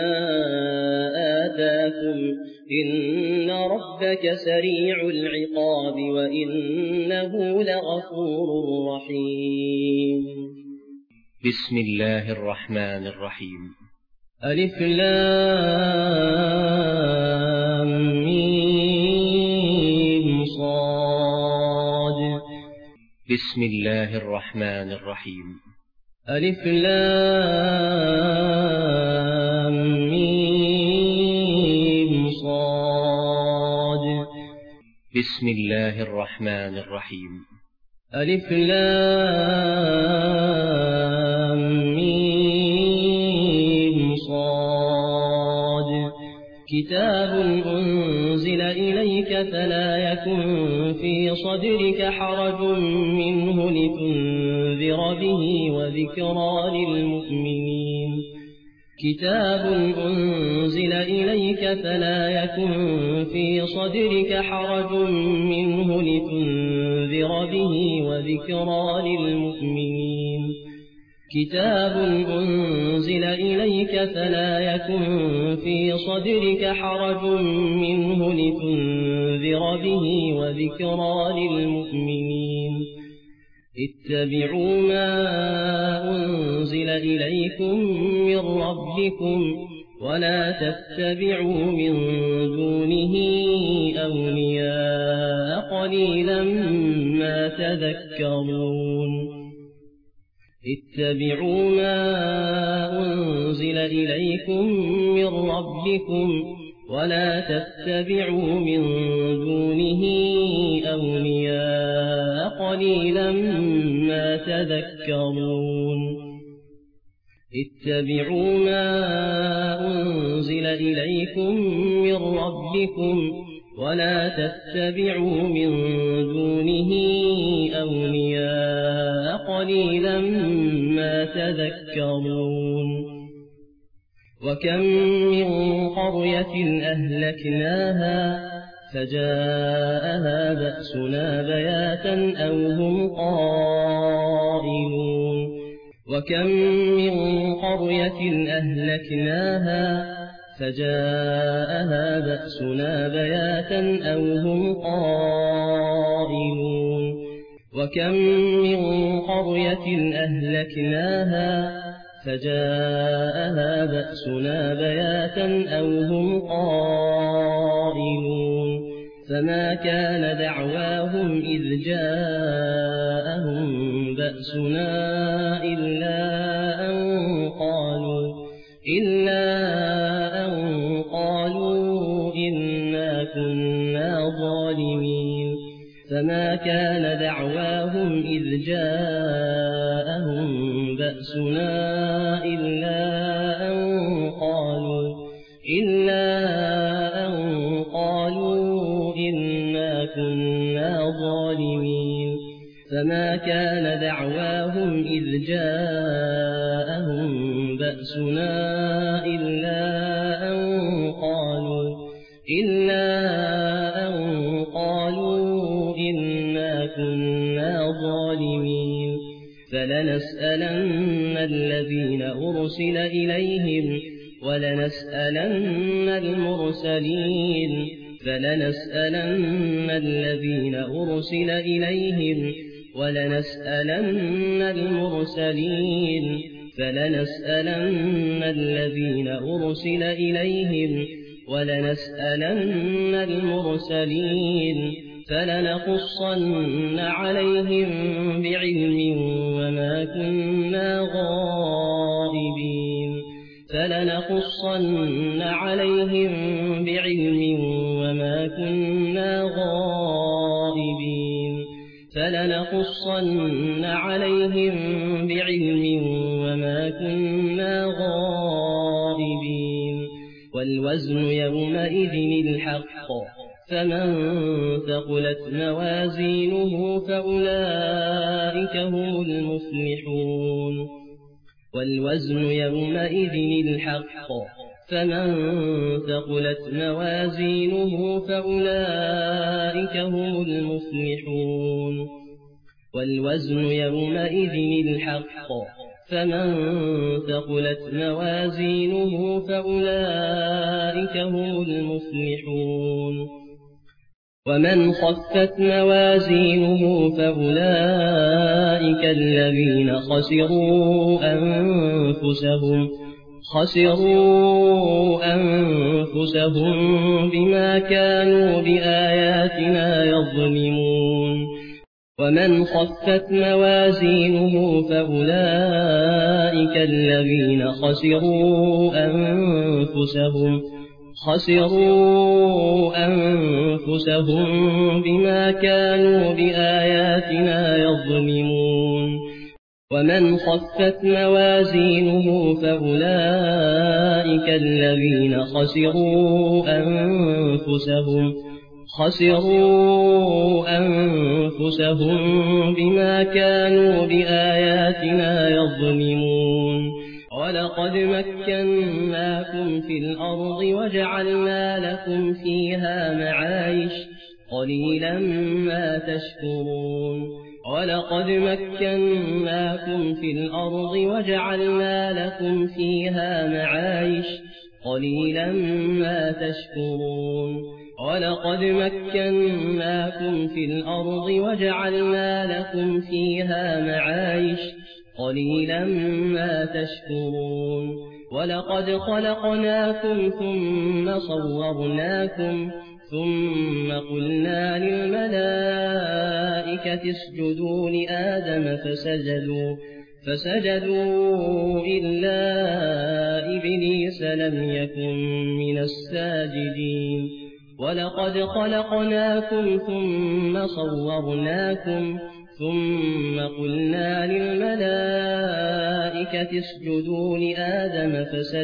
آتاكم إن ربك سريع العقاب وإنه لغفور رحيم بسم الله الرحمن الرحيم ألف لام ميم صاد بسم الله الرحمن الرحيم ألف لام ميم صاد بسم الله الرحمن الرحيم ألف لام ميم صاد كتاب أنزل إليك فلا يكن في صدرك حرج منه لتنذر به وذكرى للمؤمنين كتاب أنزل إليك فلا يكن في صدرك حرج منه لتنذر به وذكرى للمؤمنين كتاب أنزل إليك فلا يكن في صدرك حرج منه لتنذر به وذكرى للمؤمنين اتبعوا ما أنزل إليكم من ربكم ولا تتبعوا من دونه أولياء قليلا ما تذكرون اتبعوا ما أنزل إليكم من ربكم ولا تتبعوا من دونه أولياء قليلا ما تذكرون اتبعوا ما أنزل إليكم من ربكم ولا تتبعوا من دونه أولياء قليلا ما تذكرون وكم من قرية أهلكناها فجاءها بأسنا بياتا أو هم قائلون وكم من قرية أهلكناها فجاءها بأسنا بياتا أو هم قائلون وكم من قرية أهلكناها فجاءها بأسنا بياتا أو هم قائلون فما كان دعواهم إذ جاءهم بأسنا إلا أن قالوا إنا كنا ظالمين فما كان دعواهم إذ جاءهم بأسنا إلا أن قالوا إنا كنا ظالمين فما كان دعواهم إذ جاءهم بأسنا إلا أن قالوا فلنسألن الذين أرسل إليهم ولنسألن المرسلين فلنسألن الذين أرسل إليهم ولنسألن المرسلين فلنسألن الذين أرسل إليهم ولنسألن المرسلين فلنقصن عليهم بعلم وما كنا غائبين فلنقصن عليهم بعلم وما كنا غائبين فلنقصن عليهم بعلم وما كنا غائبين والوزن يومئذ الحق فمن ثقلت موازينه فأولئك هم المفلحون والوزن يومئذ الحق فمن ثقلت موازينه فأولئك هم المفلحون والوزن يومئذ الحق فمن ثقلت موازينه فأولئك هم المفلحون ومن خفت موازينه فأولئك الذين خسروا أنفسهم بما كانوا بآياتنا يظلمون ومن خفت موازينه فأولئك الذين خسروا أنفسهم بما كانوا بآياتنا يظلمون ومن خفت موازينه فأولئك الذين خسروا أنفسهم بما كانوا بآياتنا يظلمون ولقد مكناكم في الأرض وجعلنا لكم فيها معايش قليلا ما تشكرون ولقد مكناكم في الأرض وجعلنا لكم فيها معايش قليلا ما تشكرون ولقد مكناكم في الأرض وجعلنا لكم فيها معايش قليلا ما تشكرون ولقد خلقناكم ثم صورناكم ثم قلنا للملائكة اسجدوا لآدم فسجدوا إلا إبليس لم يكن من الساجدين ولقد خلقناكم ثم صورناكم ثم قلنا للملائكة اسجدوا لآدم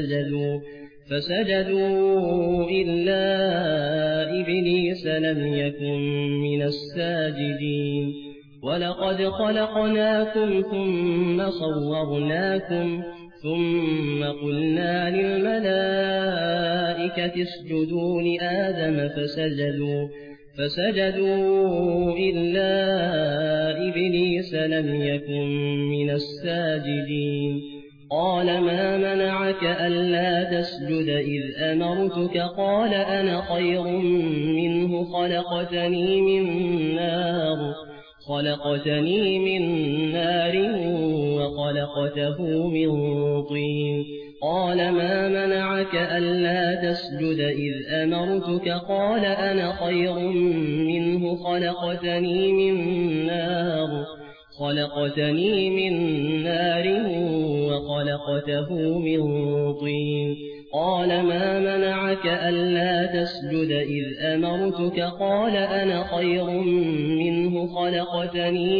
فسجدوا إلا إبليس لم يكن من الساجدين ولقد خلقناكم ثم صورناكم ثم قلنا للملائكة اسجدوا لآدم فسجدوا إلا إبليس لم يكن من الساجدين قال ما منعك ألا تسجد إذ أمرتك قال أنا خير منه خلقتني من نار وخلقته من طين قال ما منعك ألا تسجد إذ أمرتك قال أنا خير منه خلقتني من نار وخلقته من طين قال ما منعك ألا تسجد إذ أمرتك قال أنا خير منه خلقتني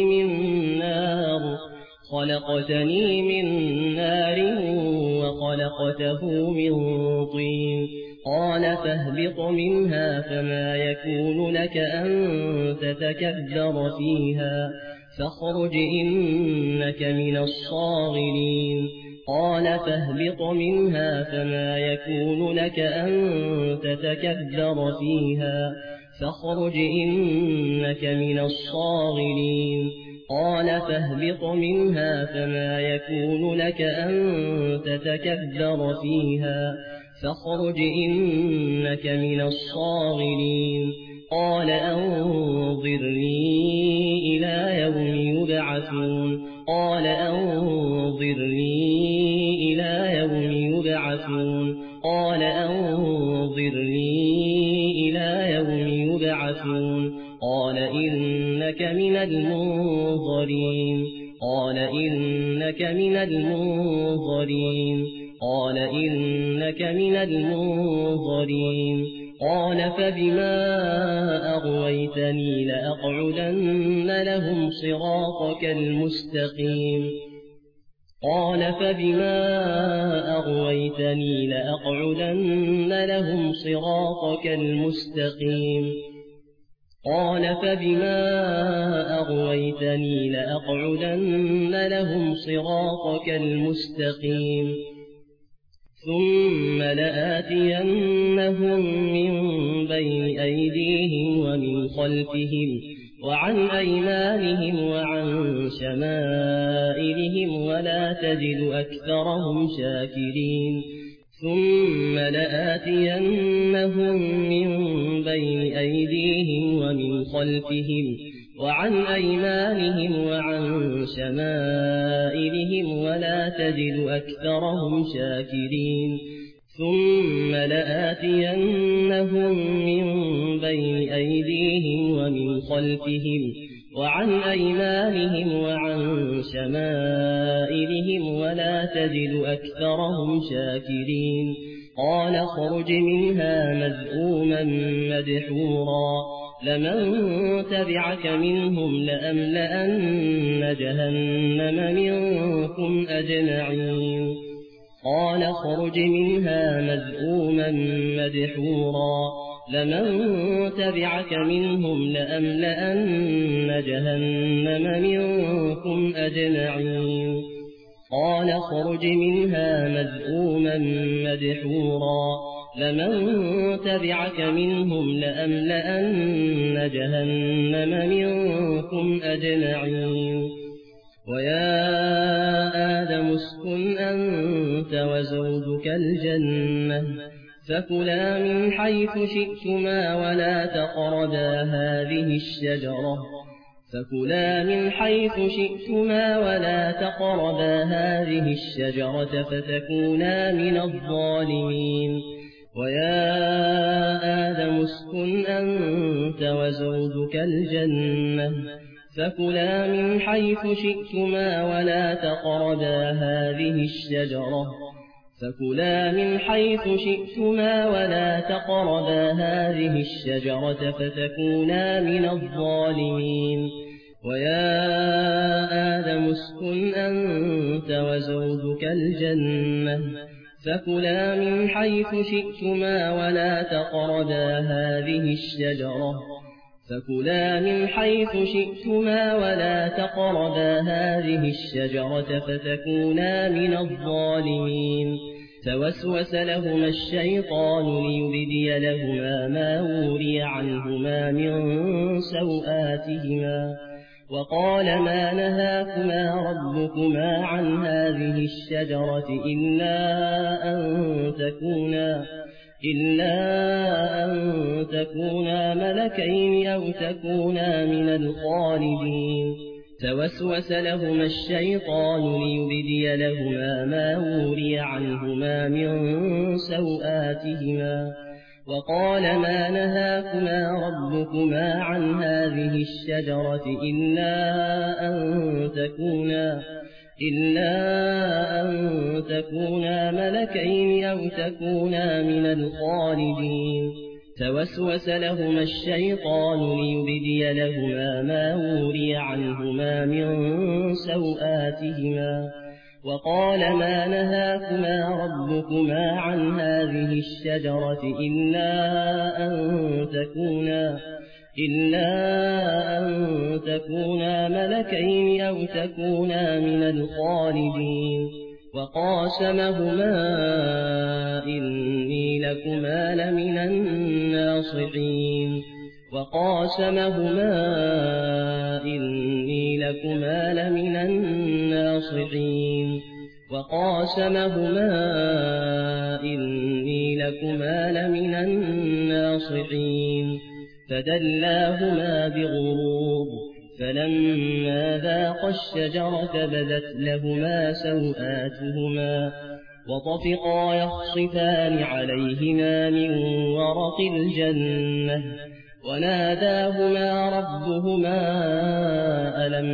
من نار وخلقته من طين قال فاهبط منها فما يكون لك أن تتكبر فيها فاخرج إنك من الصاغرين قال فاهبط منها فما يكون لك أن تتكبر فيها فاخرج إنك من الصاغرين قال فاهبط منها فما يكون لك أن تتكبر فيها فاخرج إنك من الصاغرين قال أنظرني إلى يوم يبعثون قال أنظرني إلى يوم يبعثون قال أنظرني إلى يوم يبعثون قال إنك من المنظرين قال إنك من المنظرين قال إنك من المنظرين قال فبما أغويتني لأقعدن لهم صراطك المستقيم قال فبما أغويتني لأقعدن لهم صراطك المستقيم قال فبما أغويتني لأقعدن لهم صراطك المستقيم ثم لآتينهم من بين أيديهم ومن خلفهم وعن أيمانهم وعن شمائلهم ولا تجد أكثرهم شاكرين ثم لآتينهم من بين أيديهم ومن خلفهم وعن أيمانهم وعن شمائلهم ولا تجد أكثرهم شاكرين ثم لآتينهم من بين أيديهم ومن خلفهم وعن أيمانهم وعن شمائلهم ولا تجد أكثرهم شاكرين قال اخرج منها مذءوما مدحورا لمن تبعك منهم لأملأن جهنم منكم أجمعين قال اخرج منها مذءوما مدحورا لمن تبعك منهم لأملأن جهنم منكم أجمعين قال اخرج منها مذءوما مدحورا لمن تبعك منهم لأملأن جهنم منكم أجمعين ويا آدم اسكن أنت وزوجك الجنة فكلا من حيث شئتما ولا تقربا هذه الشجرة فكلا من حيث شئتما ولا تقربا هذه الشجرة فتكونا من الظالمين ويا آدم اسكن أنت وزوجك الجنة فكلا من حيث شئتما ولا تقربا هذه الشجرة فكلا من حيث شئتما ولا تقربا هذه الشجرة فتكونا من الظالمين ويا آدم اسكن أنت وزوجك الجنة فكلا من حيث شئتما ولا تقربا هذه الشجرة فكلا من حيث شئتما ولا تقربا هذه الشجرة فتكونا من الظالمين فوسوس لهما الشيطان ليبدي لهما ما وري عنهما من سوآتهما وقال ما نهاكما ربكما عن هذه الشجرة إلا أن تكونا ملكين أو تكونا من الخالدين فوسوس لهما الشيطان ليبدي لهما ما وري عنهما من سوآتهما وقال ما نهاكما ربكما عن هذه الشجرة إلا أن تكونا ملكين أو تكونا من الخالدين فوسوس لهما الشيطان ليبدي لهما ما وري عنهما من سوآتهما وقال ما نهاكما ربكما عن هذه الشجرة إلا أن تكونا ملكين أو تكونا من الخالدين وقاسمهما إني لكما لمن الناصحين وقاسمهما إني لكما لمن الناصحين وقاسمهما إني لكما لمن الناصحين فدلاهما بغرور فلما ذاقا الشجرة بدت لهما سوآتهما وطفقا يخصفان عليهما من ورق الجنة وناداهما ربهما ألم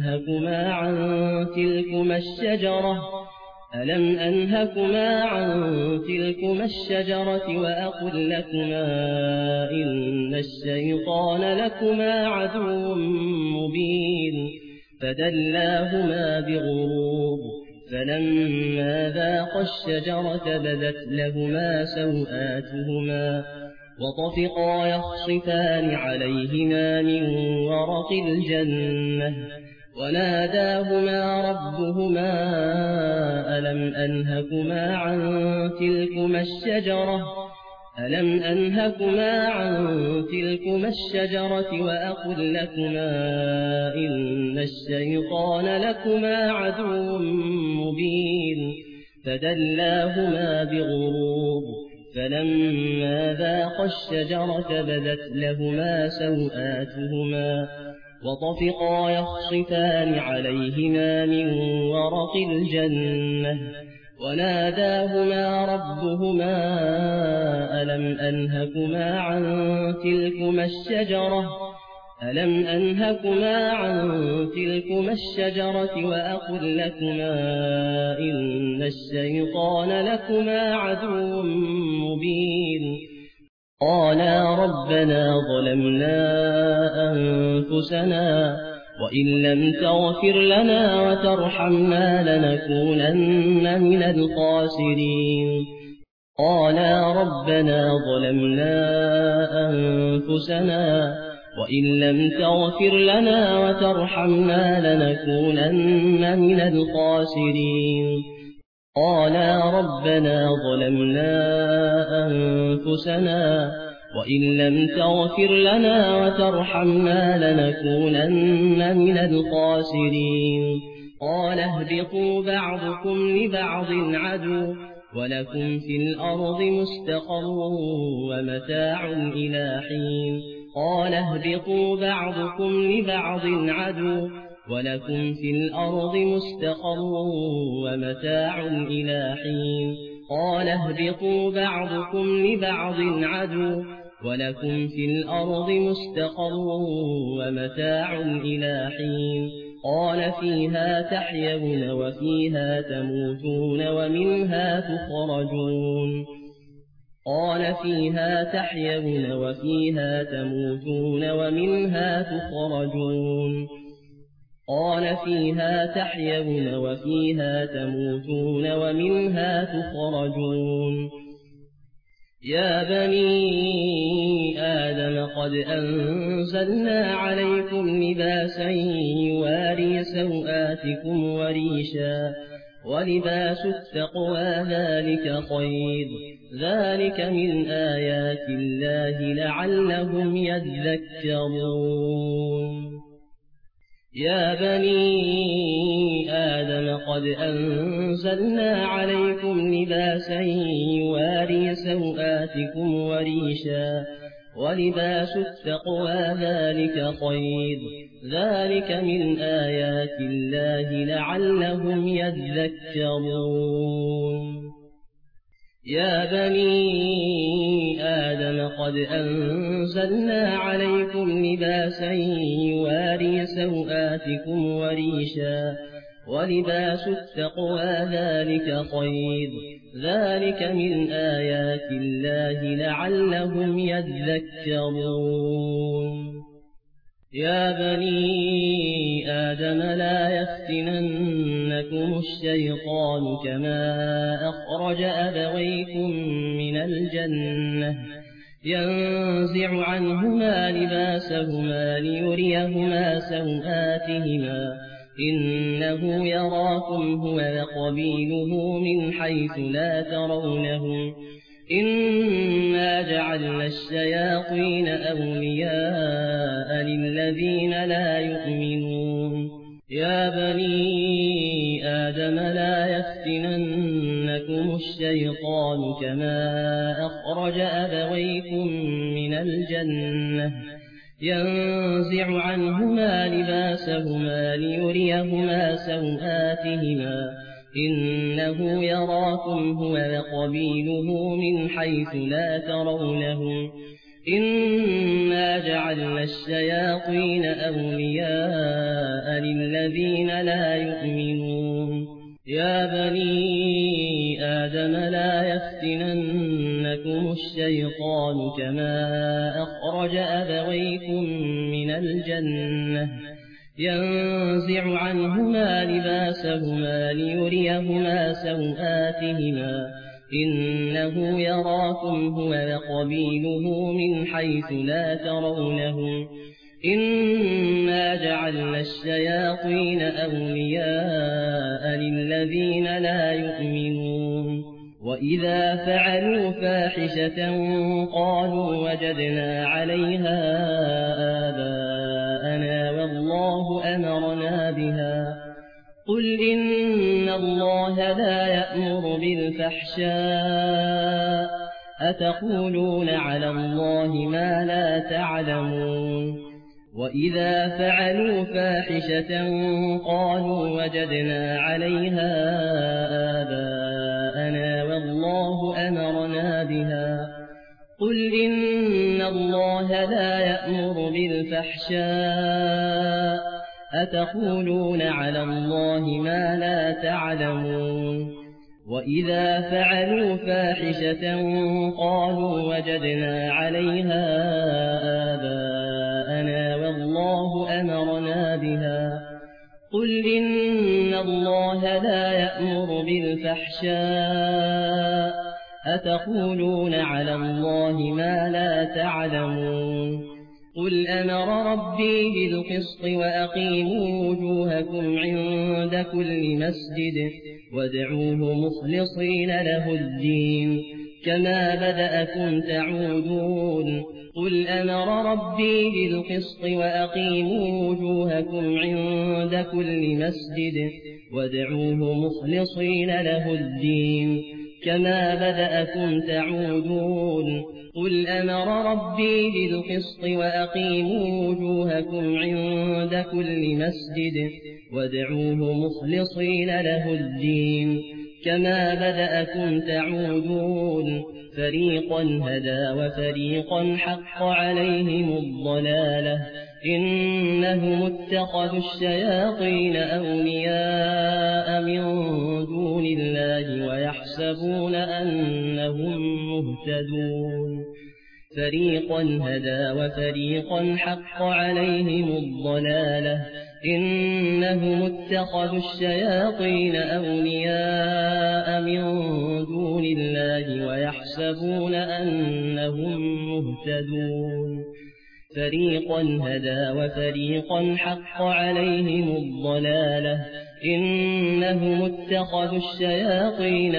أنهكما عن تلكما الشجرة وأقل لكما إن الشيطان لكما عدو مبين فدلاهما بغرور فلما ذاقا الشجرة بدت لهما سوآتهما وطفقا يخصفان عليهما من ورق الجنة وناداهما ربهما ألم أنهكما عن تلكما الشجرة وأقل لكما إن الشيطان لكما عدو مبين فدلاهما بغرور فلما ذاقا الشجرة بدت لهما سوآتهما وطفقا يخصفان عليهما من ورق الجنة وناداهما ربهما ألم أنهكما عن تلكما الشجرة وأقل لكما إن الشيطان لكما عدو مبين قالا ربنا ظلمنا أنفسنا وإن لم تغفر لنا وترحمنا لنكونن من الخاسرين قالا ربنا ظلمنا أنفسنا وإن لم تغفر لنا وترحمنا لنكونن من الخاسرين قالا ربنا ظلمنا أنفسنا وإن لم تغفر لنا وترحمنا لنكونن من الخاسرين قال اهبطوا بعضكم لبعض عدو ولكم في الأرض مستقر ومتاع إلى حين قال اهبطوا بعضكم لبعض عدو ولكم في الأرض مستقر ومتاع إلى حين قال اهبطوا بعضكم لبعض عدو ولكم في الأرض مستقر ومتاع إلى حين قال فيها تحيون وفيها تموتون ومنها تخرجون قال فيها تحيون وفيها تموتون ومنها تخرجون قال فيها تحيون وفيها تموتون ومنها تخرجون يا بني آدم قد أنزلنا عليكم لباسا يواري سوآتكم وريشا ولباس التقوى ذلك خير ذلك من آيات الله لعلهم يذكرون يا بني آدم قد أنزلنا عليكم لباسا يواري سوآتكم وريشا ولباس التقوى ذلك خير ذلك من آيات الله لعلهم يذكرون يا بني آدم قد أنزلنا عليكم لباسا يواري سوآتكم وريشا ولباس التقوى ذلك خير ذلك من آيات الله لعلهم يذكرون يا بني آدم لا يفتننكم الشيطان كما أخرج أبويكم من الجنة ينزع عنهما لباسهما ليريهما سوآتهما إنه يراكم هو وقبيله من حيث لا ترونهم إنا جعلنا الشياطين أولياء للذين لا يؤمنون يا بني آدم لا يفتننكم الشيطان كما أخرج أبويكم من الجنة ينزع عنهما لباسهما ليريهما سوآتهما إنه يراكم هو وقبيله من حيث لا ترونهم إنا جعلنا الشياطين أولياء للذين لا يؤمنون يا بني آدم لا يفتننكم الشيطان كما أخرج أبويكم من الجنة ينزع عنهما لباسهما ليريهما سوآتهما إنه يراكم هو وقبيله من حيث لا ترونهم إنا جعلنا الشياطين أولياء للذين لا يؤمنون وإذا فعلوا فاحشة قالوا وجدنا عليها آباءنا والله أمرنا بها قل إن الله لا يأمر بالفحشاء أتقولون على الله ما لا تعلمون وإذا فعلوا فاحشة قالوا وجدنا عليها آباءنا والله أمرنا بها قل إن الله لا يأمر بالفحشاء أتقولون على الله ما لا تعلمون وإذا فعلوا فاحشة قالوا وجدنا عليها آباءنا والله أمرنا بها قل إن الله لا يأمر بالفحشاء أتقولون على الله ما لا تعلمون قل أمر ربي بالقسط وأقيموا وجوهكم عند كل مسجد وادعوه مخلصين له الدين كما بدأكم تعودون قل أمر ربي بالقسط وأقيموا وجوهكم عند كل مسجد وادعوه مخلصين له الدين كما بدأكم تعودون قل أمر ربي بالقسط وأقيموا وجوهكم عند كل مسجد وادعوه مخلصين له الدين كما بدأكم تعودون فريقا هدى وفريقا حق عليهم الضلالة إنهم اتخذوا الشياطين أولياء من دون الله ويحسبون أنهم مهتدون فريقا هدى وفريقا حق عليهم الضلالة إنهم اتخذوا الشياطين أولياء من دون الله ويحسبون أنهم مهتدون فريقا هدى وفريقا حق عليهم الضلالة إنهم اتخذوا الشياطين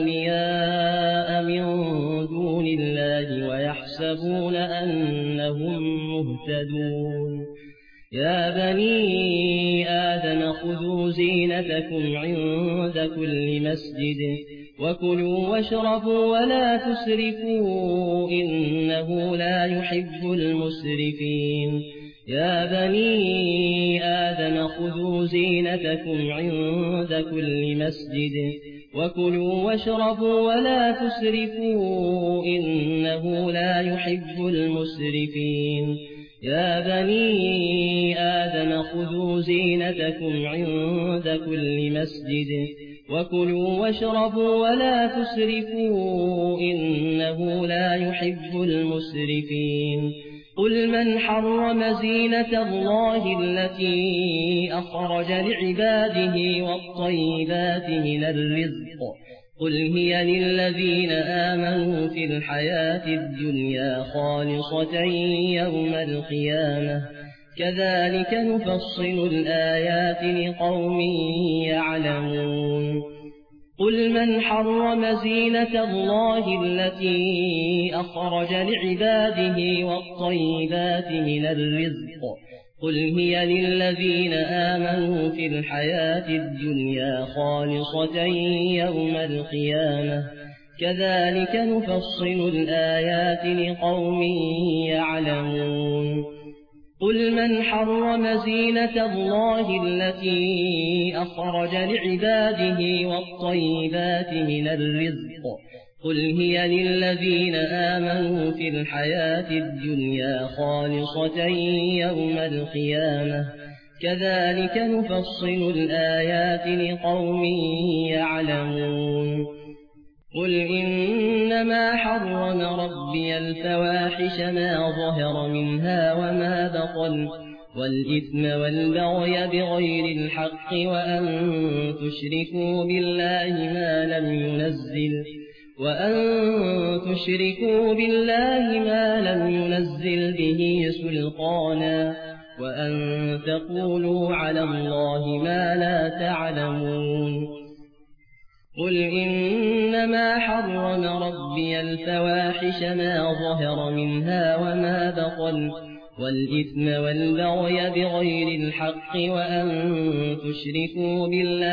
أولياء من دون الله ويحسبون أنهم مهتدون يا بني آدم خذوا زينتكم عند كل مسجد وكلوا واشربوا ولا تسرفوا إنه لا يحب المسرفين يا بني آدم خذوا زينتكم عند كل مسجد وكلوا واشربوا ولا تسرفوا إنه لا يحب المسرفين يا بني آدم خذوا زينتكم عند كل مسجد وكلوا واشربوا ولا تسرفوا إنه لا يحب المسرفين قل من حرم زينة الله التي أخرج لعباده والطيبات من الرزق قل هي للذين آمنوا في الحياة الدنيا خالصة يوم القيامة كذلك نفصل الآيات لقوم يعلمون قل من حرم زينة الله التي أخرج لعباده والطيبات من الرزق قل هي للذين آمنوا في الحياة الدنيا خالصة يوم القيامة كذلك نفصل الآيات لقوم يعلمون قل من حرم زينة الله التي أخرج لعباده والطيبات من الرزق قل هي للذين آمنوا في الحياة الدنيا خالصة يوم القيامة كذلك نفصل الآيات لقوم يعلمون قل إنما حرم ربي الفواحش ما ظهر منها وما بطن والإثم والبغي بغير الحق وأن تشركوا بالله ما لم ينزل به سلطانا وأن تقولوا على الله ما لا تعلمون قل إنما حرم ربي الفواحش ما ظهر منها وما بطن والإثم والبغي بغير الحق وأن تشركوا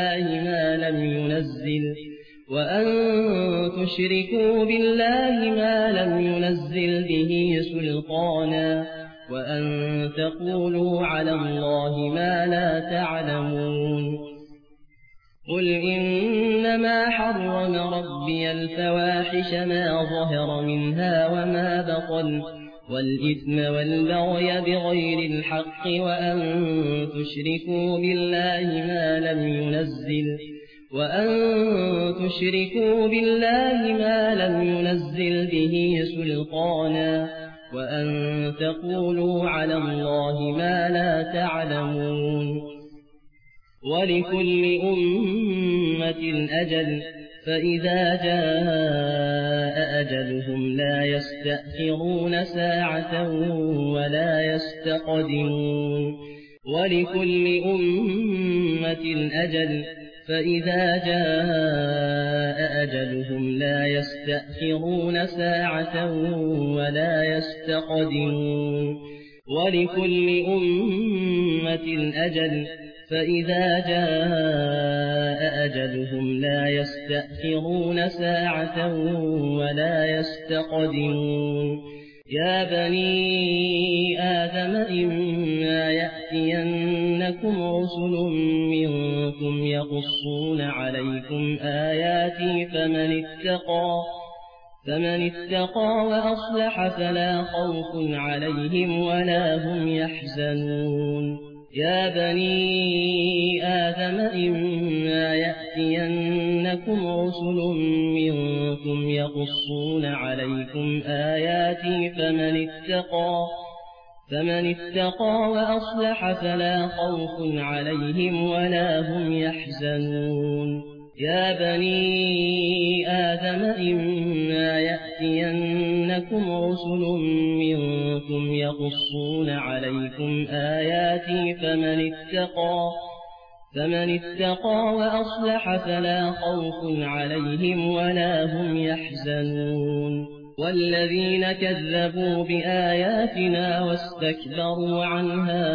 بالله ما لم ينزل به سلطانا وأن تقولوا على الله ما لا تعلمون قل إنما حرم ربي الفواحش ما ظهر منها وما بطن والإثم والبغي بغير الحق وأن تشركوا بالله ما لم ينزل به سلطانا وأن تقولوا على الله ما لا تعلمون ولكل أمة أجل فإذا جاء أجلهم لا يستأخرون ساعة ولا يستقدمون ولكل أمة أجل فإذا جاء أجلهم لا يستأخرون ساعة ولا يستقدمون ولكل أمة أجل فإذا جاء أجلهم لا يستأخرون ساعة ولا يستقدمون يا بني آدم إما يأتينكم رسل منكم يقصون عليكم آياتي فمن اتقى وأصلح فلا خوف عليهم ولا هم يحزنون يا بني آدم إما يأتينكم رسل منكم يقصون عليكم آياتي فمن اتقى وأصلح فلا خوف عليهم ولا هم يحزنون يا بني آدم إما يأتينكم رسل منكم يقصون عليكم آياتي فمن اتقى وأصلح فلا خوف عليهم ولا هم يحزنون والذين كذبوا بآياتنا واستكبروا عنها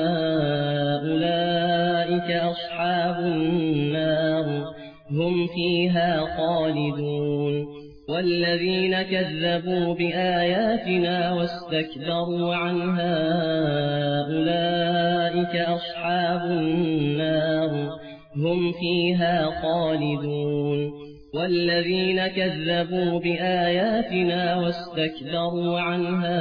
أولئك أصحاب النار هم فيها خالدون والذين كذبوا بآياتنا واستكبروا عنها أولئك أصحاب النار هم فيها خالدون والذين كذبوا بآياتنا واستكبروا عنها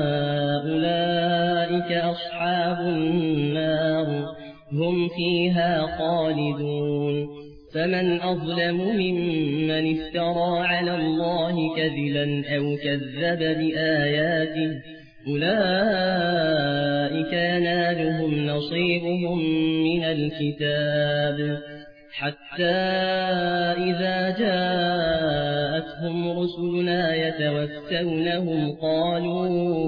أولئك أصحاب النار هم فيها خالدون فمن أظلم ممن افترى على الله كذبا أو كذب بآياته أولئك ينالهم نصيبهم من الكتاب حتى إذا جاءتهم رسلنا يتوفونهم قالوا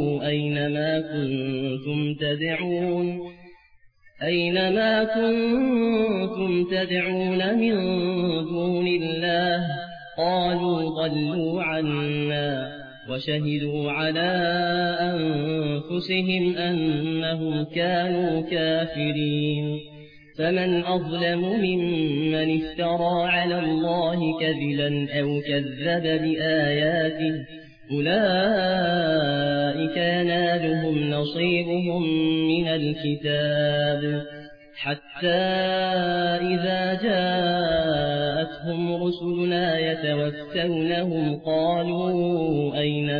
أينما كنتم تدعون من دون الله قالوا ضلوا عنا وشهدوا على أنفسهم أنهم كانوا كافرين. فمن أظلم ممن افترى على الله كذبا أو كذب بآياته أولئك ينالهم نصيبهم من الكتاب حتى إذا جاءتهم رسلنا يتوفونهم قالوا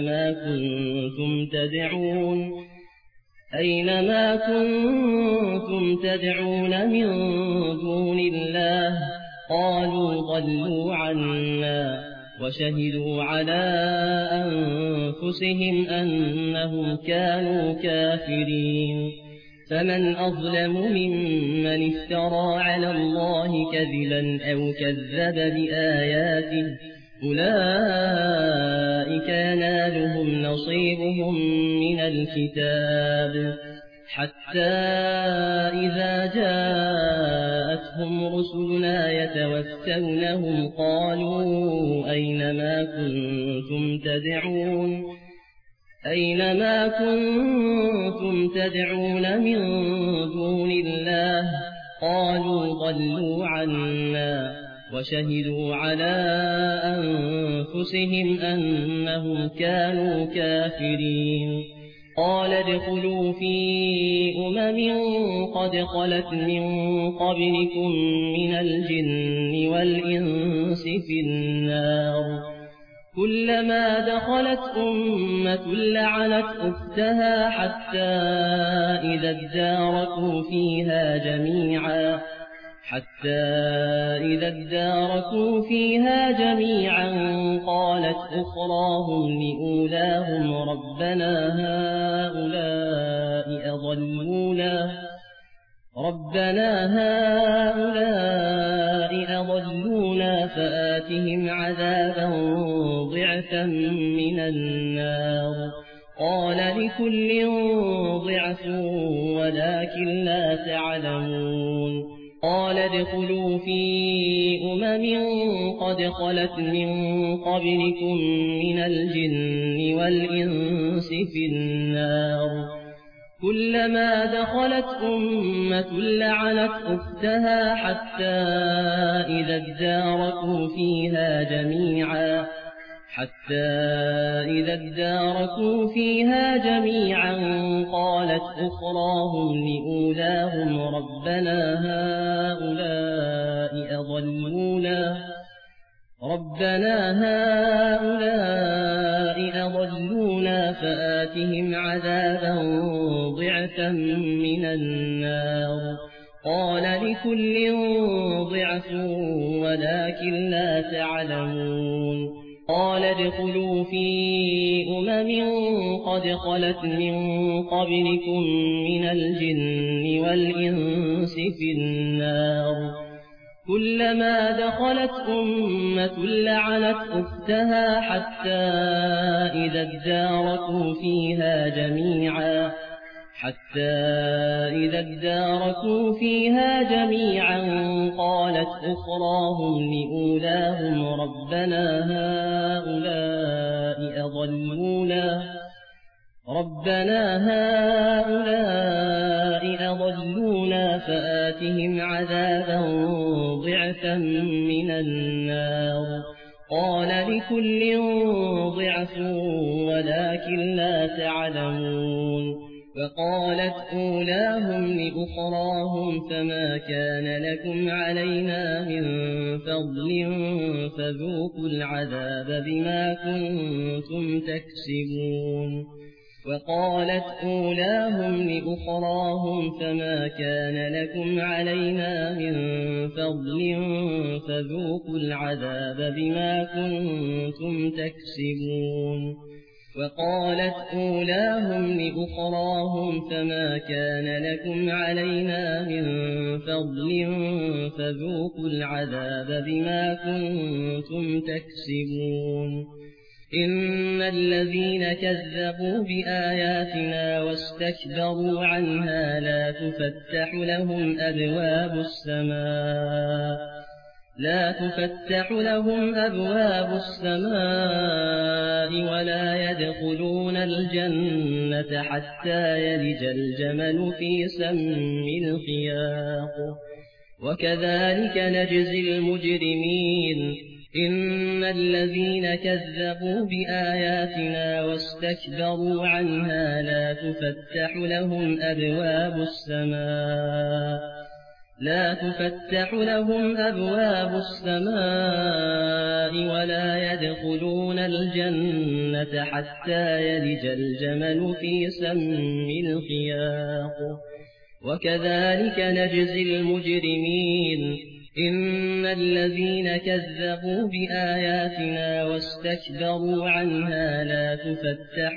أينما كنتم تدعون من دون الله قالوا ضلوا عنا وشهدوا على أنفسهم أنهم كانوا كافرين. فمن أظلم ممن افترى على الله كذبا أو كذب بآياته أولئك ينالهم نصيبهم من الكتاب حتى إذا جاءتهم رسلنا يتوفونهم قالوا أينما كنتم تدعون من دون الله قالوا ضلوا عنا وشهدوا على أنفسهم أنهم كانوا كافرين. قال ادخلوا في قد خلت من قبلكم من الجن والإنس في النار كلما دخلت أمة لعنت أختها حتى إذا اداركوا فيها جميعا قالت أخراهم لأولاهم ربنا هؤلاء أضلونا فآتهم عذابا ضعفا من النار قال لكل ضعف ولكن لا تعلمون. قال ادخلوا في قد خلت من قبلكم من الجن والإنس في النار كلما دخلت أمة لعنت أختها حتى إذا اداركوا فيها جميعا قالت أخراهم لأولاهم ربنا هؤلاء أضلونا فآتهم عذابا ضعفا من النار قال لكل ضعف ولكن لا تعلمون. قال ادخلوا في قد خلت من قبلكم من الجن والإنس في النار كلما دخلت أمة لعنت أختها حتى إذا اداركوا فيها جميعا قالت أخراهم لأولاهم ربنا هؤلاء أضلونا فآتهم عذابا ضعفا من النار قال لكل ضعف ولكن لا تعلمون. وقالت أولاهم لأخراهم فما كان لكم علينا من فضل فذوقوا العذاب بما كنتم تكسبون. وقالت أولاهم لأخراهم فما كان لكم علينا من فضل فذوقوا العذاب بما كنتم تكسبون. وقالت أولاهم لأخراهم فما كان لكم علينا من فضل فذوقوا العذاب بما كنتم تكسبون. إن الذين كذبوا بآياتنا واستكبروا عنها لا لا تفتح لهم أبواب السماء ولا يدخلون الجنة حتى يلج الجمل في سم الخياط وكذلك نجزي المجرمين إن الذين كذبوا بآياتنا واستكبروا عنها لا تفتح لهم أبواب السماء ولا يدخلون الجنة حتى يلج الجمل في سم الخياط وكذلك نجزي المجرمين إن الذين كذبوا بآياتنا واستكبروا عنها لا تفتح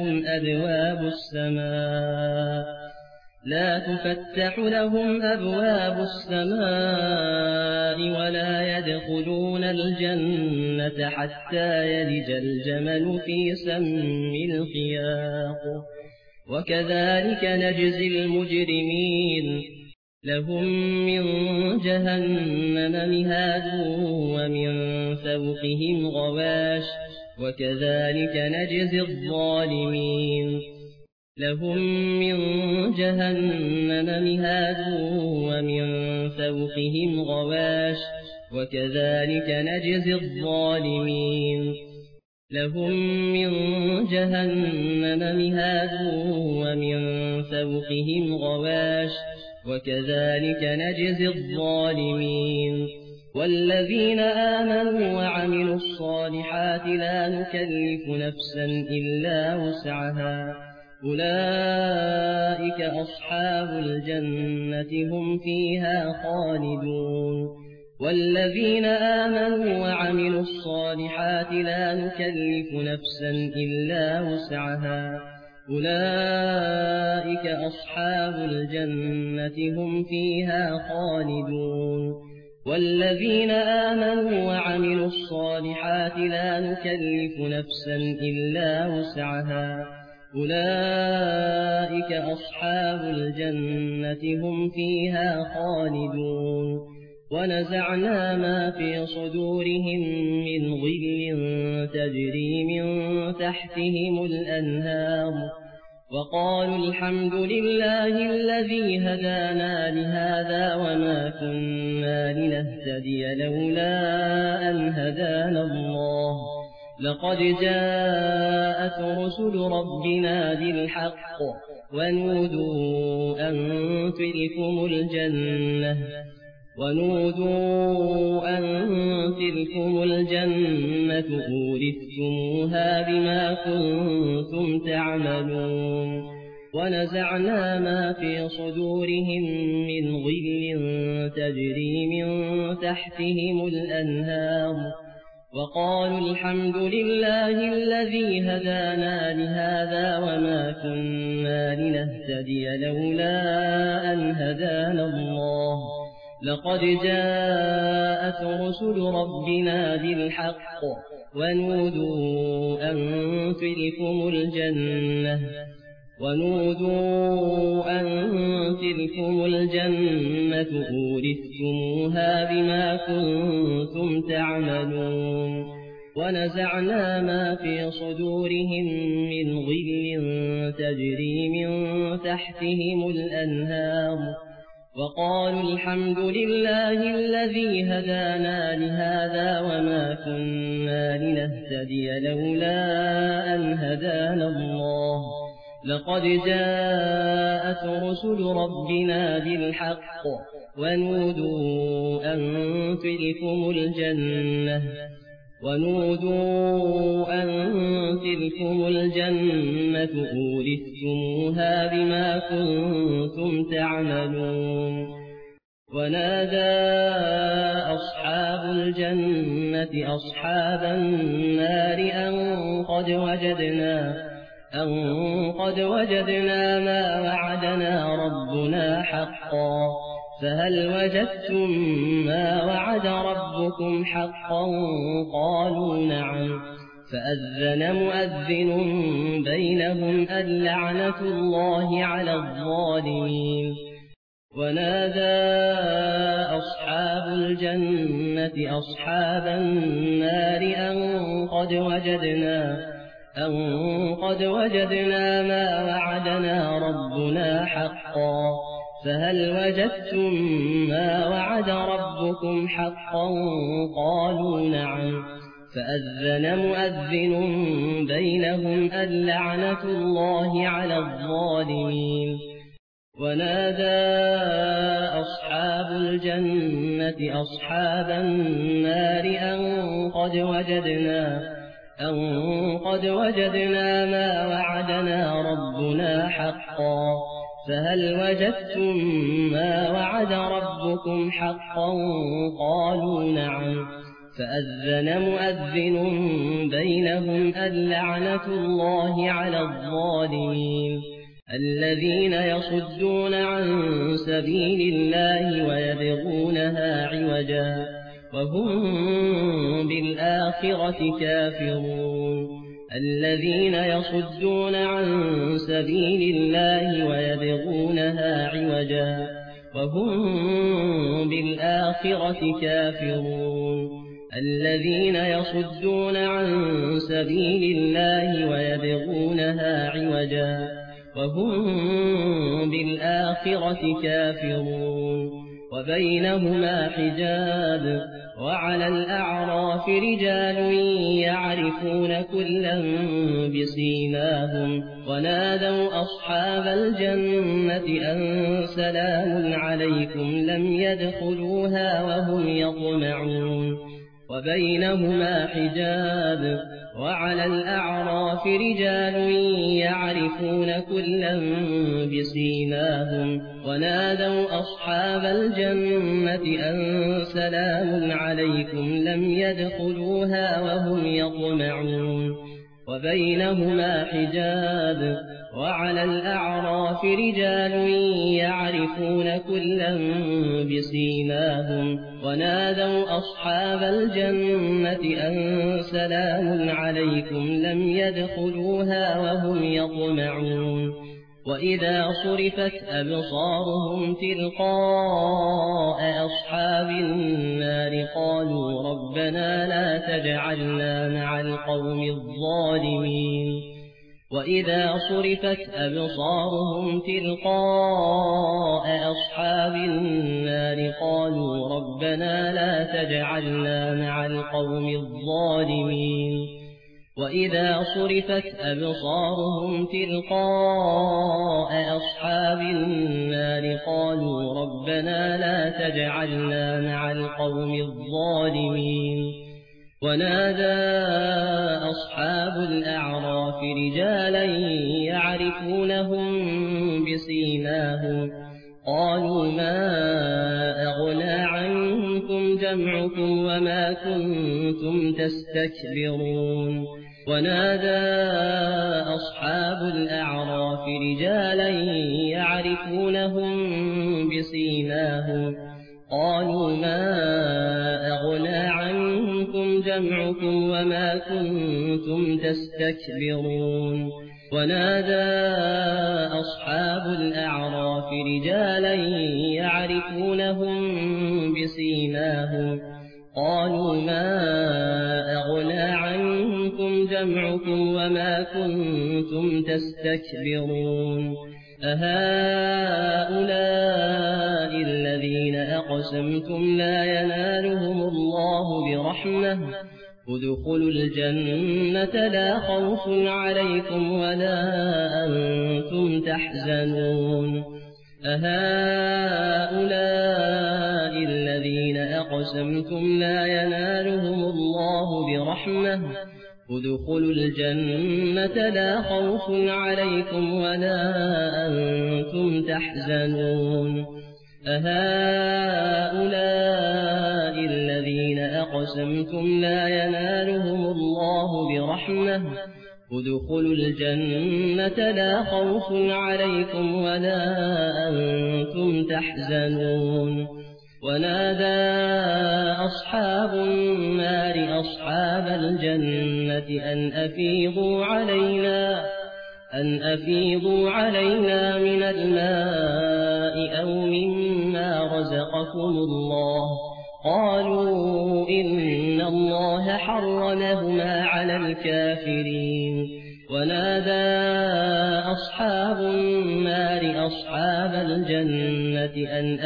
لهم أبواب السماء ولا يدخلون الجنة حتى يلج الجمل في سم الخياط وكذلك نجزي المجرمين لهم من جهنم مهاد ومن فوقهم غواش وكذلك نجزي الظالمين لهم من جهنم مهاد ومن فوقهم غواش وكذلك نجزي الظالمين لهم من جهنم مهاد ومن فوقهم غواش وكذلك نجزي الظالمين والذين آمنوا وعملوا الصالحات لا نكلف نفسا إلا وسعها أولئك أصحاب الجنة هم فيها خالدون والذين آمنوا وعملوا الصالحات لا نكلف نفسا إلا وسعها أولئك أصحاب الجنة هم فيها خالدون والذين آمنوا وعملوا الصالحات لا نكلف نفسا إلا وسعها أولئك أصحاب الجنة هم فيها خالدون ونزعنا ما في صدورهم من غل تجري من تحتهم الأنهار وقالوا الحمد لله الذي هدانا لهذا وما كنا لنهتدي لولا أن هدانا الله لقد جاءت رسل ربنا بالحق ونودوا أن تلكم الجنة أورثتموها بما كنتم تعملون ونزعنا ما في صدورهم من غل تجري من تحتهم الأنهار وقالوا الحمد لله الذي هدانا لهذا وما كنا لنهتدي لولا أن هدانا الله لقد جاءت رسل ربنا بالحق ونودوا أن تلكم الجنة أورثتموها بما كنتم تعملون ونزعنا ما في صدورهم من غل تجري من تحتهم الأنهار وقالوا الحمد لله الذي هدانا لهذا وما كنا لنهتدي لولا أن هدانا الله لقد جاءت رسل ربنا بالحق ونودوا أن تلكم الجنة أورثتموها بما كنتم تعملون ونادى أصحاب الجنة أصحاب النار أن قد وجدنا ما وعدنا ربنا حقا فهل وجدتم ما وعد ربكم حقا قالوا نعم فأذن مؤذن بينهم اللعنة الله على الظالمين ونادى أصحاب الجنة أصحاب النار أن قد وجدنا ما وعدنا ربنا حقا فهل وجدتم ما وعد ربكم حقا قالوا نعم فأذن مؤذن بينهم اللعنة الله على الظالمين ونادى أصحاب الجنة أصحاب النار أن قد وجدنا ما وعدنا ربنا حقا فهل وجدتم ما وعد ربكم حقا قالوا نعم فأذن مؤذن بينهم اللعنة الله على الظالمين الذين يصدون عن سبيل الله ويبغونها عوجا وهم بالآخرة كافرون الذين يصدون عن سبيل الله ويبغونها عوجا وهم بالآخرة كافرون الذين يصدون عن سبيل الله ويبغونها عوجا وهم بالآخرة كافرون وبينهما حجاب وعلى الأعراف رجال يعرفون كلا بسيماهم ونادوا أصحاب الجنة أن سلام عليكم لم يدخلوها وهم يطمعون وبينهما حجاب وعلى الأعراف رجال يعرفون كلا بسيماهم ونادوا أصحاب الجنة أن سلام عليكم لم يدخلوها وهم يطمعون وبينهما حجاب وعلى الأعراف رجال يعرفون كلا بسيماهم ونادوا أصحاب الجنة أن سلام عليكم لم يدخلوها وهم يطمعون وإذا صرفت أبصارهم تلقاء أصحاب النار قالوا ربنا لا تجعلنا مع القوم الظالمين وإذا صرفت أبصارهم تلقاء أصحاب النار قالوا ربنا لا تجعلنا مع القوم الظالمين وإذا صرفت أبصارهم تلقاء أصحاب النار قالوا ربنا لا تجعلنا مع القوم الظالمين ونادى أصحاب الأعراف رجالا يعرفونهم بسيماهم قالوا ما أغنى عنكم جمعكم وما كنتم تستكبرون ونادى أصحاب الأعراف رجالا يعرفونهم بسيماهم قالوا ما أغنى عنكم جمعكم وما كنتم تستكبرون ونادى أصحاب الأعراف رجالا يعرفونهم بسيماهم قالوا ما أغنى عنكم جمعكم وما كنتم تستكبرون أهؤلاء الذين أقسمتم لا ينالهم الله برحمة ادخلوا الجنة لا خوف عليكم ولا أنتم تحزنون أهؤلاء الذين أقسمتم لا ينالهم الله برحمة ادخلوا الجنة لا خوف عليكم ولا أنتم تحزنون أهؤلاء الذين أقسمتم لا ينالهم الله برحمة ادخلوا الجنة لا خوف عليكم ولا أنتم تحزنون ونادى أصحاب النار أصحاب الجنة أن أفيضوا علينا من الماء أو مما رزقكم الله قالوا إن الله حرمهما على الكافرين ونادى أصحاب النار أصحاب الجنة أن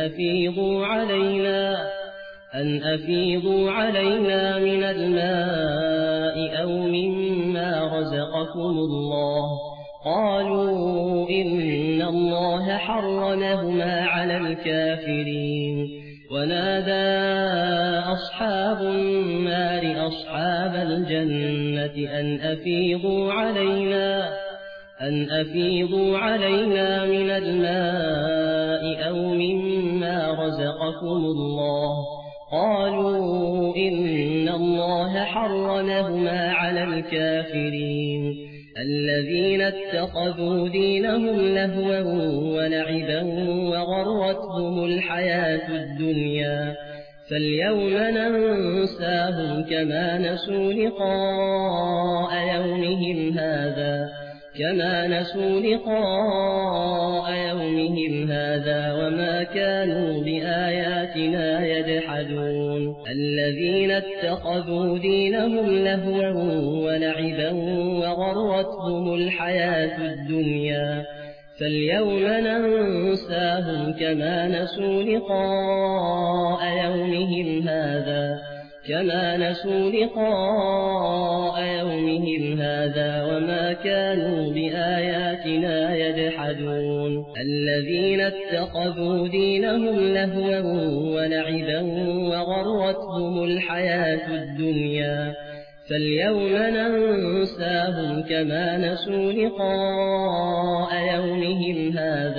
أفيضوا علينا من الماء أو مما رزقكم الله قالوا إن الله حرمهما على الكافرين ونادى أصحاب النار أصحاب الجنة أن أفيضوا علينا من الماء أو مما رزقكم الله قالوا إن الله حرمهما على الكافرين الذين اتخذوا دينهم لهوا ولعبا وغرتهم الحياة الدنيا فاليوم ننساهم كما نسوا لقاء يومهم هذا وما كانوا بآياتنا يجحدون الذين اتخذوا دينهم لهوا ولعبا وغرتهم الحياة الدنيا فاليوم ننساهم كما نسوا لقاء يومهم هذا وما كانوا بآياتنا يجحدون الذين اتخذوا دينهم لهوا ولعبا وغرتهم الحياة الدنيا فاليوم ننساهم كما نسوا لقاء يومهم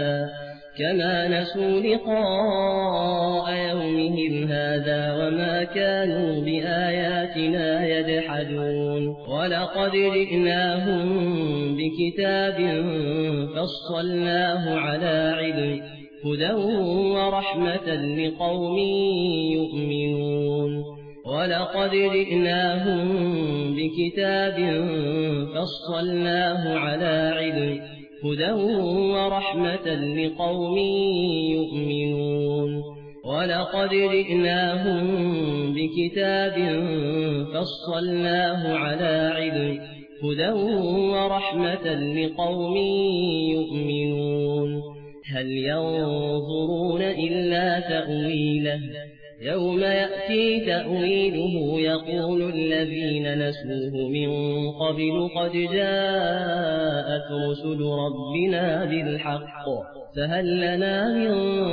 هذا وما كانوا بآياتنا يجحدون ولقد جئناهم بكتاب فصلناه على علم هدى ورحمة لقوم يؤمنون ولقد جئناهم بكتاب فصلناه على علم هدى ورحمة لقوم يؤمنون ولقد جئناهم بكتاب فصلناه على علم هدى ورحمة لقوم يؤمنون هل ينظرون إلا تأويله يوم يأتي تأويله يقول الذين نسوه من قبل قد جاءت رسل ربنا بالحق فهل لنا من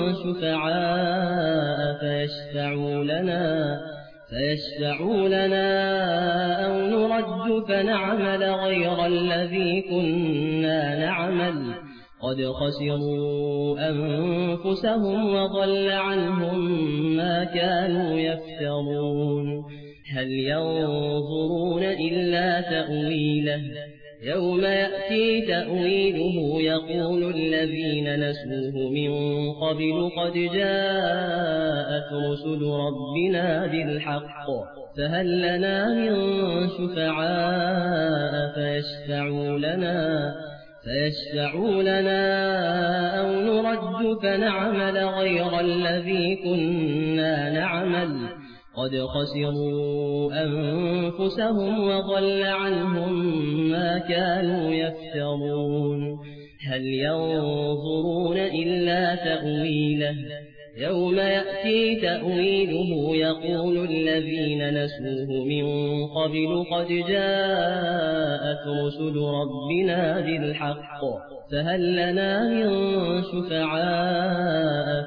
شفعاء فيشفعوا لنا أو نرد فنعمل غير الذي كنا نعمل قد خسروا أنفسهم وضل عنهم ما كانوا يفترون هل ينظرون إلا تأويله يوم يأتي تأويله يقول الذين نسوه من قبل قد جاءت رسل ربنا بالحق فهل لنا من شفعاء فيشفعوا لنا أو نرد فنعمل غير الذي كنا نعمل قد خسروا أنفسهم وضل عنهم ما كانوا يفترون هل ينظرون إلا تأويله يوم يأتي تأويله يقول الذين نسوه من قبل قد جاءت رسل ربنا بالحق فهل لنا من شفعاء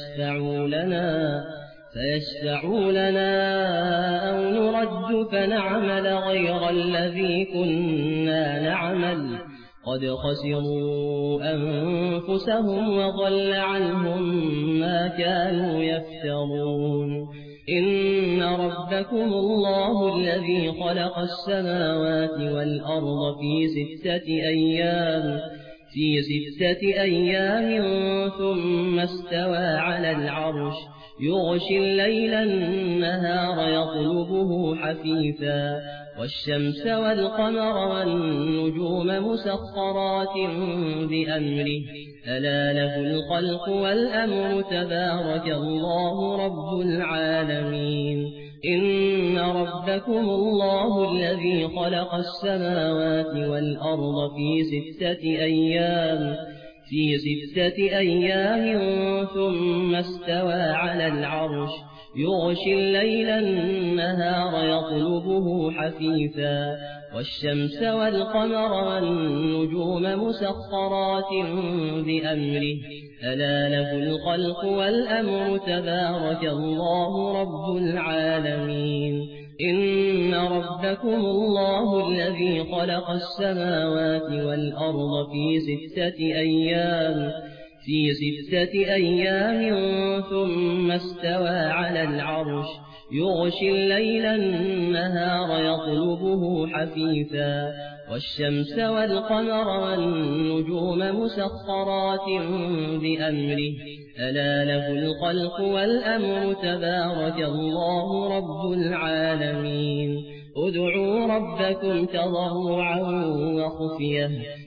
فيشفعوا لنا أو نرد فنعمل غير الذي كنا نعمل قد خسروا أنفسهم وضل عنهم ما كانوا يفترون إن ربكم الله الذي خلق السماوات والأرض في ستة أيام ثم استوى على العرش يغشي الليل النهار يطلبه حثيثا والشمس والقمر والنجوم مسخرات بأمره ألا له الخلق والأمر تبارك الله رب العالمين إن ربكم الله الذي خلق السماوات والأرض في ستة أيام ثم استوى على العرش يغشي الليل النهار يطلبه حثيثا والشمس والقمر والنجوم مسخرات بأمره ألا له الخلق والأمر تبارك الله رب العالمين إن ربكم الله الذي خلق السماوات والأرض في ستة أيام ثم استوى على العرش يغشي الليل النهار يطلبه حثيثا والشمس والقمر والنجوم مسخرات بأمره ألا له الخلق والأمر تبارك الله رب العالمين ادعوا ربكم تضرعا وخفية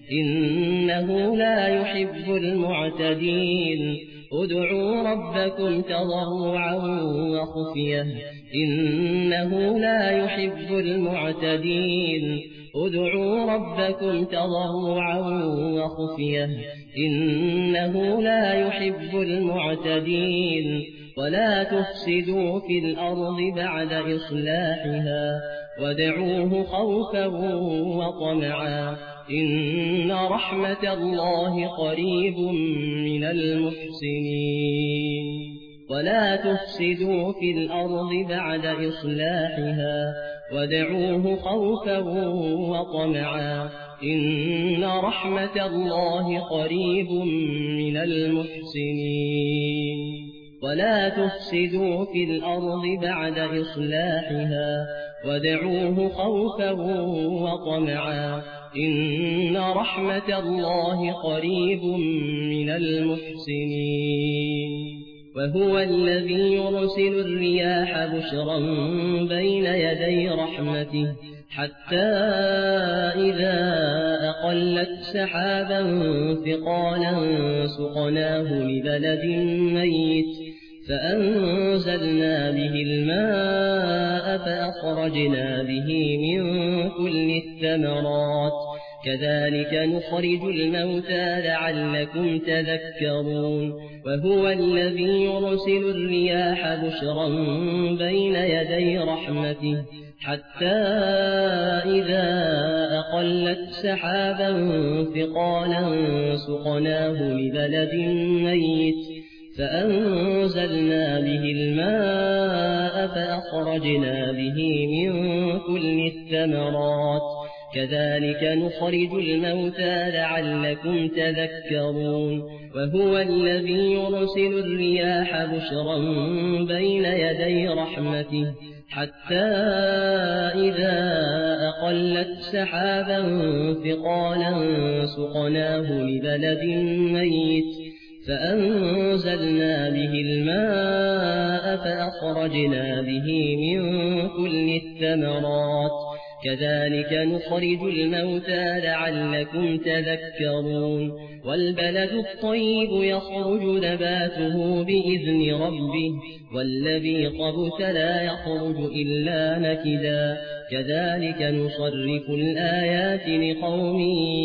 إنه لا يحب المعتدين ادعوا ربكم تضرعا وخفية إنه لا يحب المعتدين ادعوا ربكم تضرعا وخفية إنه لا يحب المعتدين ولا تفسدوا في الأرض بعد إصلاحها وادعوه خوفا وطمعا إن رحمة الله قريب من المحسنين ولا تفسدوا في الأرض بعد إصلاحها وادعوه خوفا وطمعا إن رحمة الله قريب من المحسنين ولا تفسدوا في الأرض بعد إصلاحها وادعوه خوفا وطمعا إن رحمة الله قريب من المحسنين وهو الذي يرسل الرياح بشرا بين يدي رحمته حتى إذا أقلت سحابا ثقالا سقناه لبلد ميت فأنزلنا به الماء فأخرجنا به من كل الثمرات كذلك نخرج الموتى لعلكم تذكرون وهو الذي يرسل الرياح بشرا بين يدي رحمته حتى إذا أقلت سحابا ثقالا سقناه لبلد ميت فأنزلنا به الماء فأخرجنا به من كل الثمرات كذلك نخرج الموتى لعلكم تذكرون وهو الذي يرسل الرياح بشرا بين يدي رحمته حتى إذا أقلت سحابا ثقالا سقناه لبلد ميت فأنزلنا به الماء فأخرجنا به من كل الثمرات كذلك نخرج الموتى لعلكم تذكرون والبلد الطيب يخرج نباته بإذن ربه والذي خبث لا يخرج إلا نكدا كذلك نصرف الآيات لقوم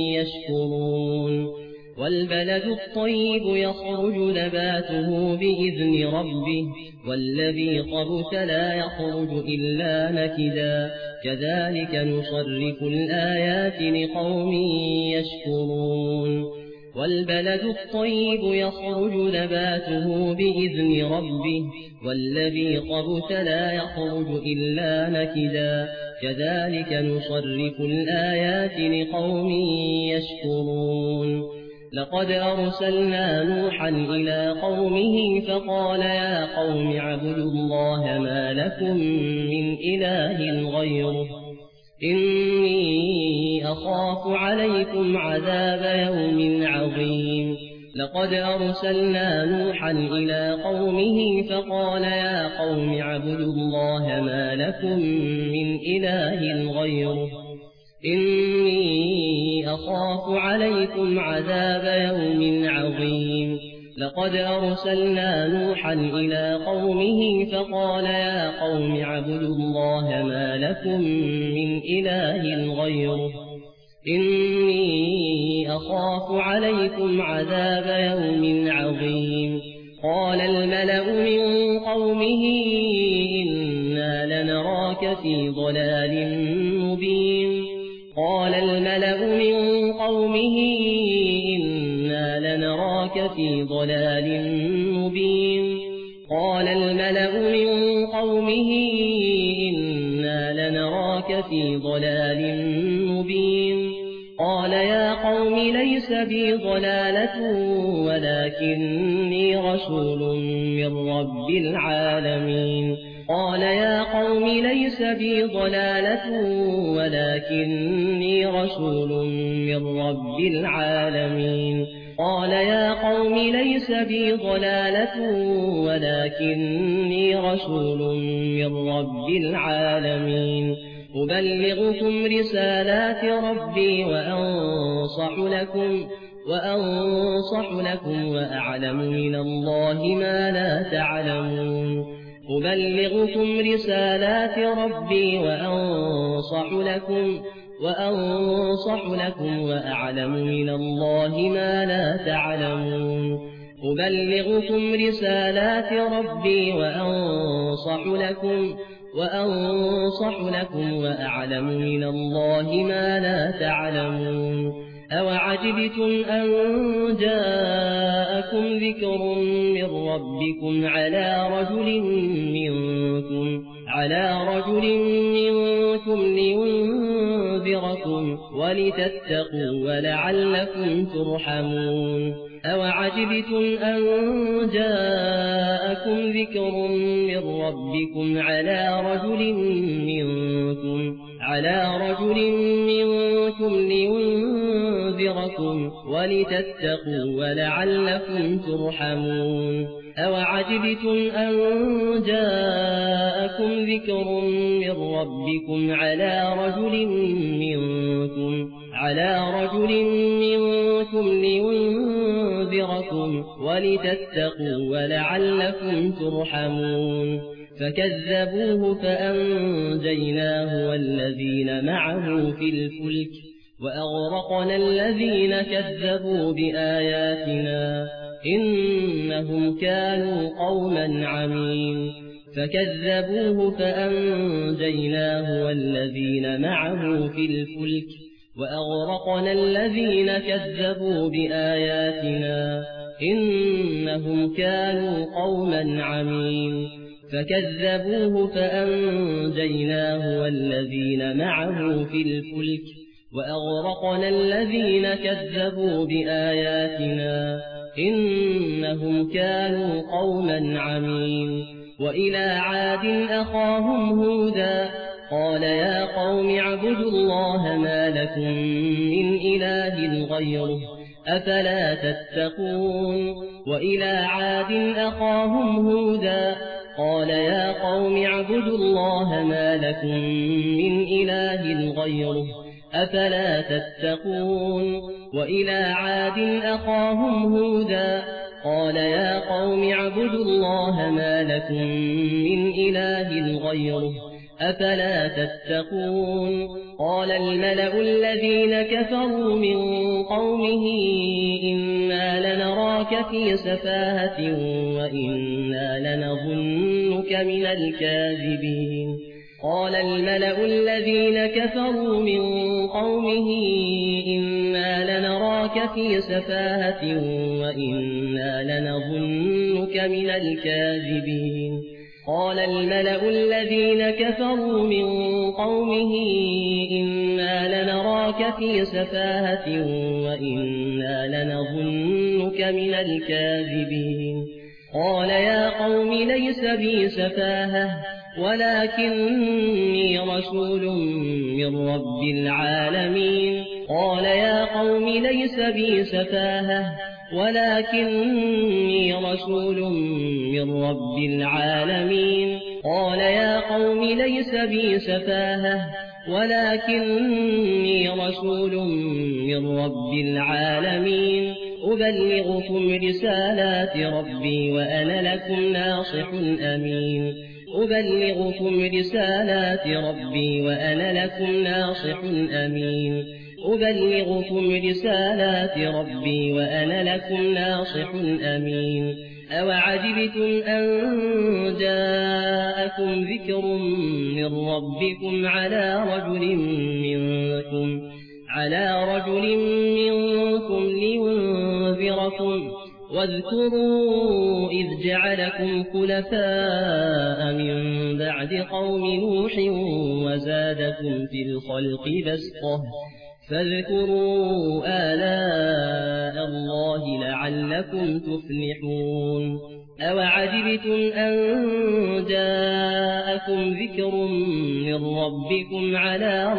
يشكرون والبلد الطيب يخرج نباته بإذن ربه والذي خبث لا يخرج إلا نكدا كذلك نصرف الآيات لقوم يشكرون والبلد الطيب يخرج نباته بإذن ربه والذي خبث لا يخرج إلا نكدا كذلك نصرف الآيات لقوم يشكرون لقد أرسلنا نوحا إلى قومه فقال يا قوم اعبدوا الله ما لكم من إله غيره إني أخاف عليكم عذاب يوم عظيم لقد أرسلنا نوحا إلى قومه فقال يا قوم اعبدوا الله ما لكم من إله غيره إني أخاف عليكم عذاب يوم عظيم لقد أرسلنا نوحا إلى قومه فقال يا قوم اعبدوا الله ما لكم من إله غيره إني أخاف عليكم عذاب يوم عظيم قال الملأ من قومه إنا لنراك في ضلال مبين قال الملأ من قومه إنا لنراك في ضلال مبين قال الملأ من قومه إنا لنراك في ضلال مبين قال يا قوم ليس بي ضلالة ولكني رسول من رب العالمين قال يا قوم ليس بي ضلالة ولكني رسول من رب العالمين قال يا قوم ليس بي ضلالة ولكني رسول من رب العالمين أبلغكم رسالات ربي وأنصح لكم وأعلم من الله ما لا تعلمون أبلغكم رسالات ربي وأنصح لكم وأعلم من الله ما لا تعلمون أبلغكم رسالات ربي وأنصح لكم وأعلم من الله ما لا تعلمون أوعجبتم أن جاءكم ذكر من ربكم على رجل منكم لينذركم ولتتقوا ولعلكم ترحمون أوعجبتم أن جاءكم ذكر من ربكم على رجل منكم لينذركم ولتتقوا ولعلكم ترحمون أوعجبتم أن جاءكم ذكر من ربكم على رجل منكم لينذركم ولتتقوا ولعلكم ترحمون فكذبوه فأنجيناه والذين معه في الفلك وأغرقنا الذين كذبوا بآياتنا إنهم كانوا قوما عمين فكذبوه فأنجيناه والذين معه في الفلك وأغرقنا الذين كذبوا بآياتنا إنهم كانوا قوما عمين فكذبوه فأنجيناه والذين معه في الفلك وأغرقنا الذين كذبوا بآياتنا إنهم كانوا قوما عمين وإلى عاد أخاهم هودا قال يا قوم اعبدوا الله ما لكم من إله غيره أفلا تتقون وإلى عاد أخاهم هودا قال يا قوم اعبدوا الله ما لكم من إله غيره أفلا تتقون وإلى عاد أخاهم هودا قال يا قوم اعبدوا الله ما لكم من إله غيره أفلا تتقون قال الملأ الذين كفروا من قومه إنا لنراك في سفاهة وإنا لنظنك من الكاذبين قال الملأ الذين كفروا من قومه إنا لنراك في سفاهة وإنا لنظنك من الكاذبين قال الملأ الذين كفروا من قومه إنا لنراك في سفاهة وإنا لنظنك من الكاذبين قال يا قوم ليس بي سفاهة ولكني رسول من رب العالمين قال يا قوم ليس بي سفاهة ولكني رسول من رب العالمين قال يا قوم ليس بي سفاهة ولكني رسول من رب العالمين أبلغكم رسالات ربي وأنا لكم ناصح أمين أبلغكم رسالات ربي وأنا لكم ناصح أمين أبلغكم رسالات ربي وأنا لكم ناصح أمين أوعجبتم أن جاءكم ذكر من ربكم على رجل منكم لينذركم واذكروا إذ جعلكم خلفاء من بعد قوم نوح وزادكم في الخلق بسطة فاذكروا آلاء الله لعلكم تفلحون أوعجبتم أن جاءكم ذكر من ربكم على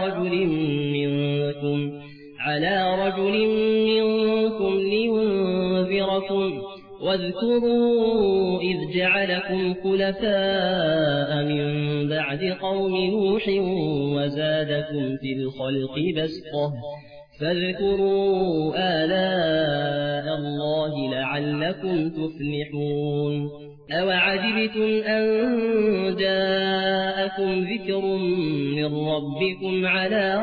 رجل منكم لينذركم واذكروا إذ جعلكم خلفاء من بعد قوم نوح وزادكم في الخلق بسطة فاذكروا آلاء الله لعلكم تفلحون أوعجبتم أن جاءكم ذكر من ربكم على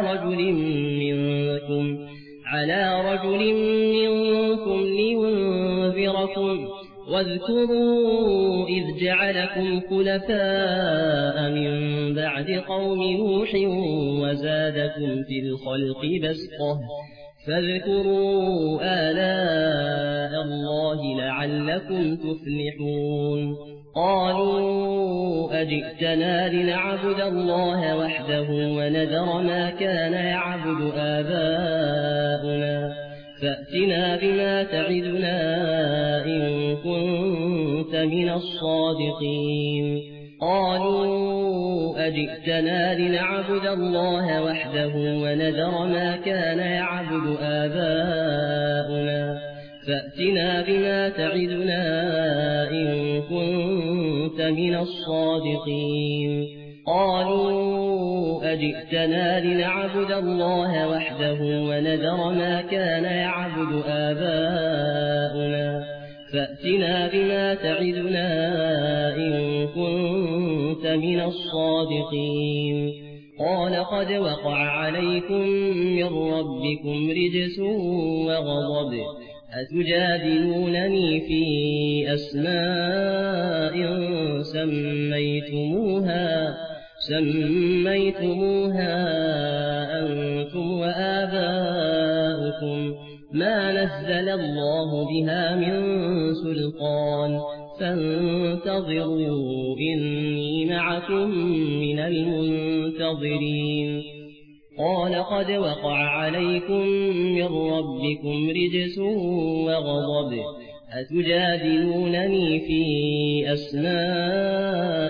رجل منكم لينذركم واذكروا إذ جعلكم خلفاء من بعد قوم نوح وزادكم في الخلق بسطة فاذكروا آلاء الله لعلكم تفلحون قالوا أجئتنا لنعبد الله وحده ونذر ما كان يعبد آباؤنا فأتنا بما تعدنا إن كنت من الصادقين قالوا أجئتنا لنعبد الله وحده ونذر ما كان يعبد آباؤنا فأتنا بما تعدنا إن كنت من الصادقين قالوا أجئتنا لنعبد الله وحده ونذر ما كان يعبد آباؤنا فأتنا بما تعدنا إن كنت من الصادقين قال قد وقع عليكم من ربكم رجس وغضب أتجادلونني في أسماء سميتموها أنتم وآباؤكم ما نزل الله بها من سلطان فانتظروا إني معكم من المنتظرين قال قد وقع عليكم من ربكم رجس وغضب أتجادلونني في أسماء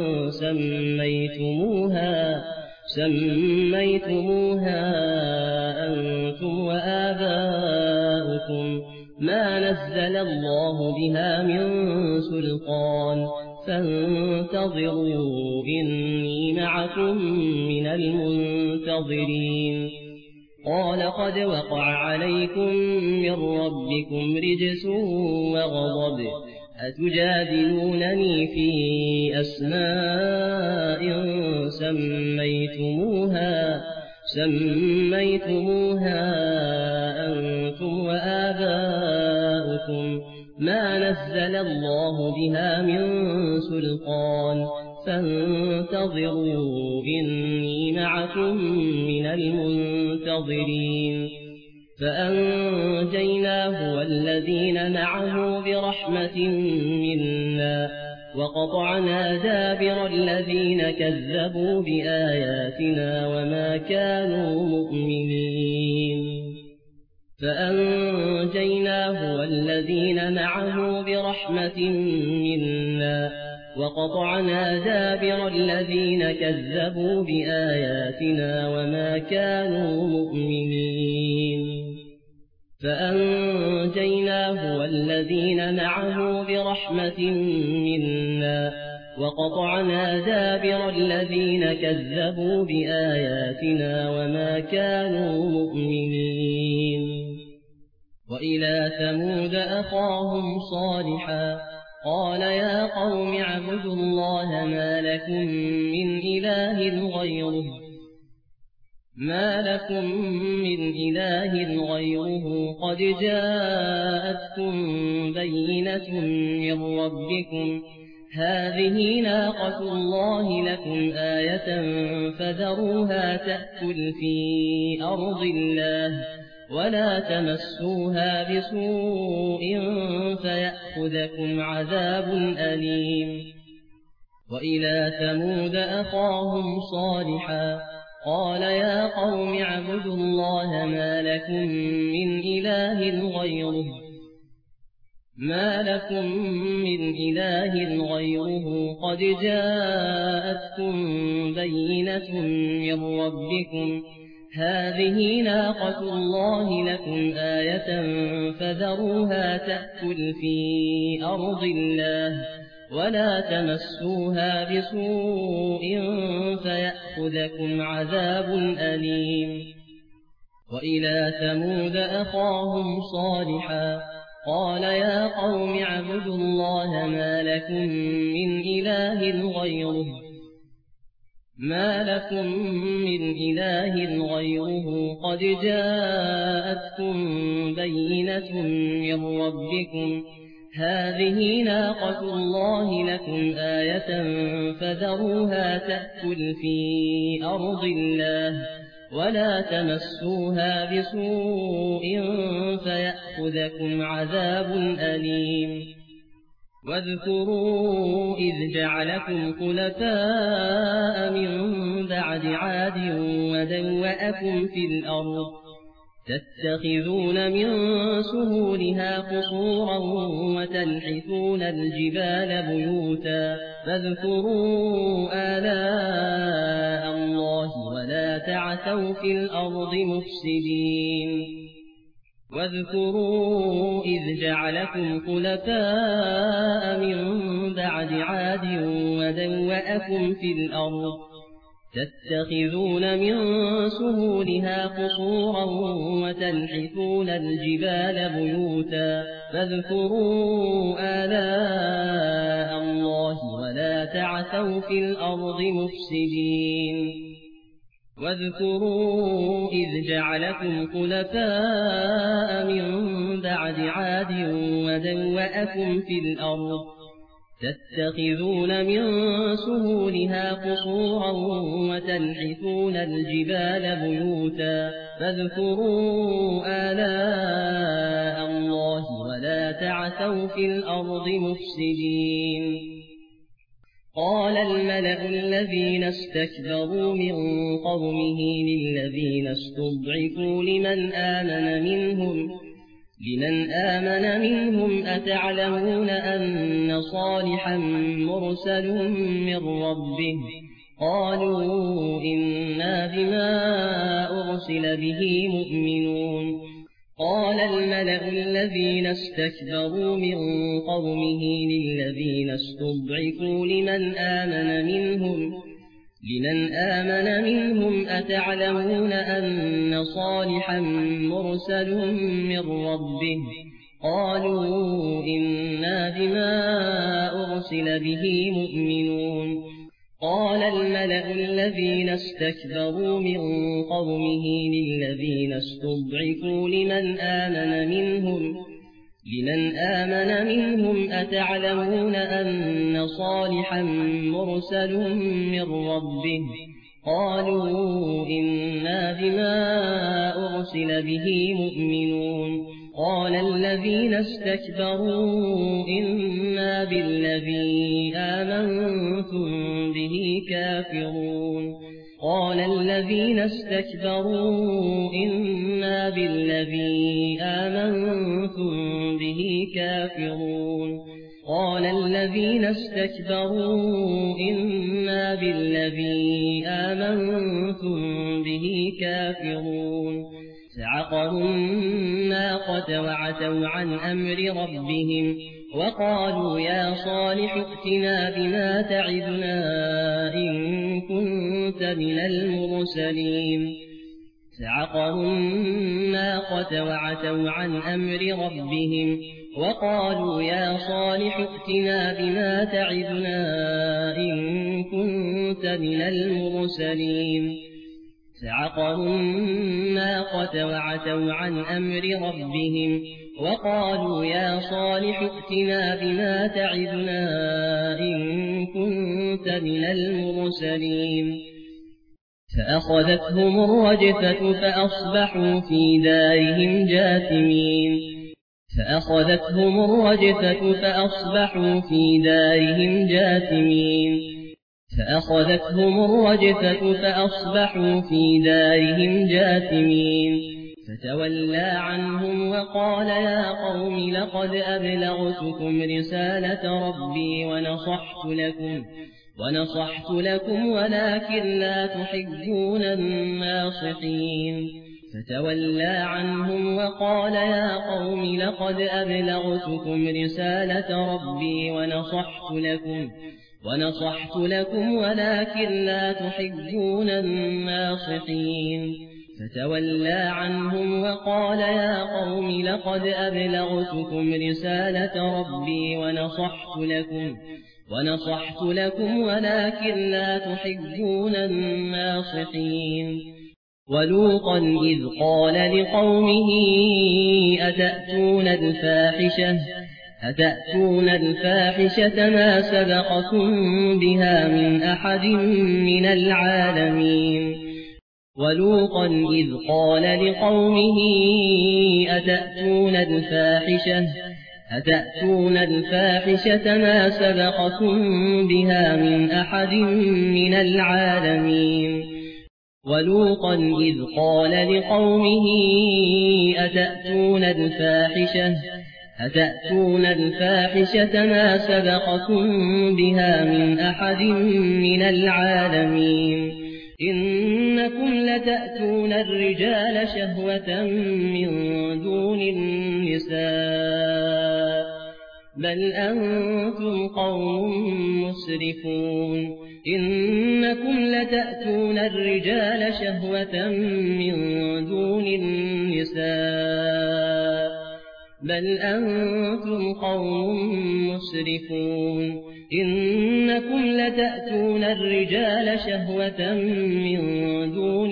سميتموها أنتم وآباؤكم ما نزل الله بها من سلطان فانتظروا إني معكم من المنتظرين قال قد وقع عليكم من ربكم رجس وغضب أتجادلونني في أسماء سميتموها أنتم وآباؤكم ما نزل الله بها من سلطان فانتظروا إني معكم من المنتظرين فأنجيناه والذين معه برحمة منا وقطعنا دابر الذين كذبوا بآياتنا وما كانوا مؤمنين فأنجيناه والذين معه برحمة منا وقطعنا دابر الذين كذبوا بآياتنا وما كانوا مؤمنين فأنجيناه والذين معه برحمة منا وقطعنا دابر الذين كذبوا بآياتنا وما كانوا مؤمنين وإلى ثمود أخاهم صالحا قال يا قوم اعبدوا الله ما لكم من إله غيره قد جاءتكم بينة من ربكم هذه ناقة الله لكم آية فذروها تأكل في أرض الله ولا تمسوها بسوء فيأخذكم عذاب أليم وإلى ثمود أخاهم صالحا قال يا قوم اعبدوا الله ما لكم من إله غيره قد جاءتكم بينة من ربكم هذه ناقة الله لكم آية فذروها تأكل في أرض الله ولا تمسوها بسوء فيأخذكم عذاب أليم وإلى ثمود أخاهم صالحا قال يا قوم اعبدوا الله ما لكم من إله غيره قد جاءتكم بينة من ربكم هذه ناقة الله لكم آية فذروها تأكل في أرض الله ولا تمسوها بسوء فيأخذكم عذاب أليم واذكروا إذ جعلكم خلفاء من بعد عاد وبوأكم في الأرض تتخذون من سهولها قصورا وتنحتون الجبال بيوتا فاذكروا آلاء الله ولا تعثوا في الأرض مفسدين واذكروا إذ جعلكم خلفاء من بعد عاد وبوأكم في الأرض تتخذون من سهولها قصورا وتنحتون الجبال بيوتا فاذكروا آلاء الله ولا تعثوا في الأرض مفسدين واذكروا إذ جعلكم خلفاء من بعد عاد وبوأكم في الأرض تتخذون من سهولها قصورا وتنحتون الجبال بيوتا فاذكروا آلاء الله ولا تعثوا في الأرض مفسدين قال الملأ الذين استكبروا من قومه للذين استضعفوا لمن آمن منهم أتعلمون أن صالحا مرسل من ربه قالوا إنا بما أرسل به مؤمنون قال الملأ الذين استكبروا من قومه للذين استضعفوا لمن آمن منهم أتعلمون أن صالحا مرسل من ربه قالوا إنا بما أرسل به مؤمنون قال الملأ الذين استكبروا من قومه للذين استضعفوا لمن آمن منهم أتعلمون أن صالحا مرسل من ربه قالوا إنا بما أرسل به مؤمنون قال الذين استكبروا إنا بالذي آمنتم به كافرون قال الذين استكبروا إنا بالذي آمنتم به كافرون قال الذين استكبروا إنا بالذي آمنتم به كافرون فعقروا الناقة وعتوا عن أمر ربهم وقالوا يا صالح ائتنا بما تعدنا إن كنت من المرسلين فعقروا الناقة وعتوا عن أمر ربهم وقالوا يا صالح ائتنا بما تعدنا إن كنت من المرسلين فعقروا الناقة وعتوا عن أمر ربهم وقالوا يا صالح ائتنا بما تعدنا إن كنت من المرسلين فأخذتهم الرجفة فأصبحوا في دارهم جاثمين فأخذتهم الرجفة فأصبحوا في دارهم جاثمين فأخذتهم الرجفة فأصبحوا في دارهم جاثمين فتولى عنهم وقال يا قوم لقد أبلغتكم رسالة ربي ونصحت لكم ولكن لا تحبون الناصحين فتولى عنهم وقال يا قوم لقد أبلغتكم رسالة ربي ونصحت لكم ولكن لا تحبون الناصحين فتولى عنهم وقال يا قوم لقد أبلغتكم رسالة ربي ونصحت لكم ولكن لا تحبون الناصحين ولوطا إذ قال لقومه أتأتون الفاحشة ما سبقكم بها من أحد من العالمين ولوطا إذ قال لقومه أتأتون الفاحشة ما سبقكم بها من أحد من العالمين ولوطا إذ قال لقومه أتأتون الفاحشة ما سبقكم بها من أحد من العالمين إنكم لتأتون الرجال شهوة من دون النساء بل أنتم قوم مسرفون إنكم لتأتون الرجال شهوة من دون النساء بل أنتم قوم مسرفون إنكم لتأتون الرجال شهوة من دون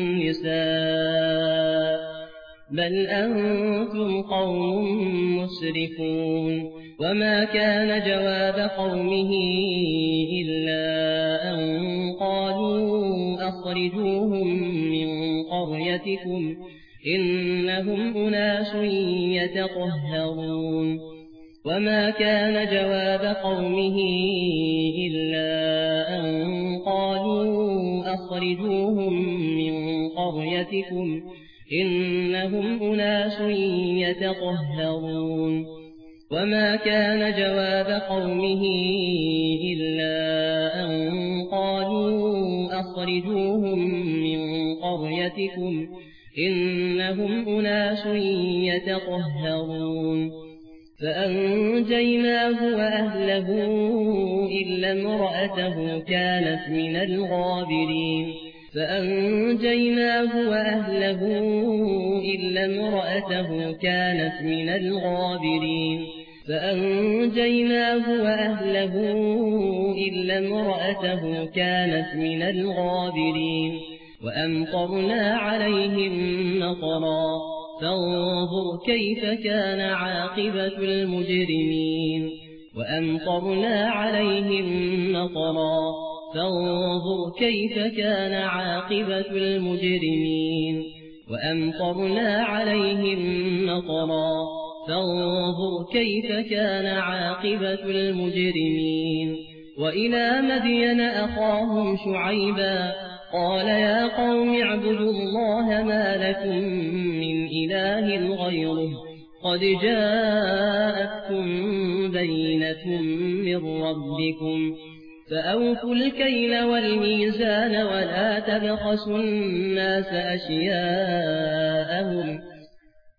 النساء بل أنتم قوم مسرفون وما كان جواب قومه إلا أن قالوا أخرجوهم من قريتكم إنهم أناس يتطهرون وما كان جواب قومه إلا أن قالوا أخرجوهم من قريتكم إنهم أناس يتطهرون وما كان جواب قومه إلا أن قالوا أخرجوهم من قريتكم إنهم أناس يتطهرون فأنجيناه وأهله إلا امرأته كانت من الغابرين فأنجيناه وأهله إلا امرأته كانت من الغابرين فأنجيناه وأهله إلا امرأته كانت من الغابرين وأمطرنا عليهم مطرا فانظر كيف كان عاقبة المجرمين وأمطرنا عليهم مطرا فانظر كيف كان عاقبة المجرمين وأمطرنا عليهم مطرا فانظر كيف كان عاقبة المجرمين وإلى مدين أخاهم شعيبا قال يا قوم اعبدوا الله ما لكم من إله غيره قد جاءتكم بينة من ربكم فأوفوا الكيل والميزان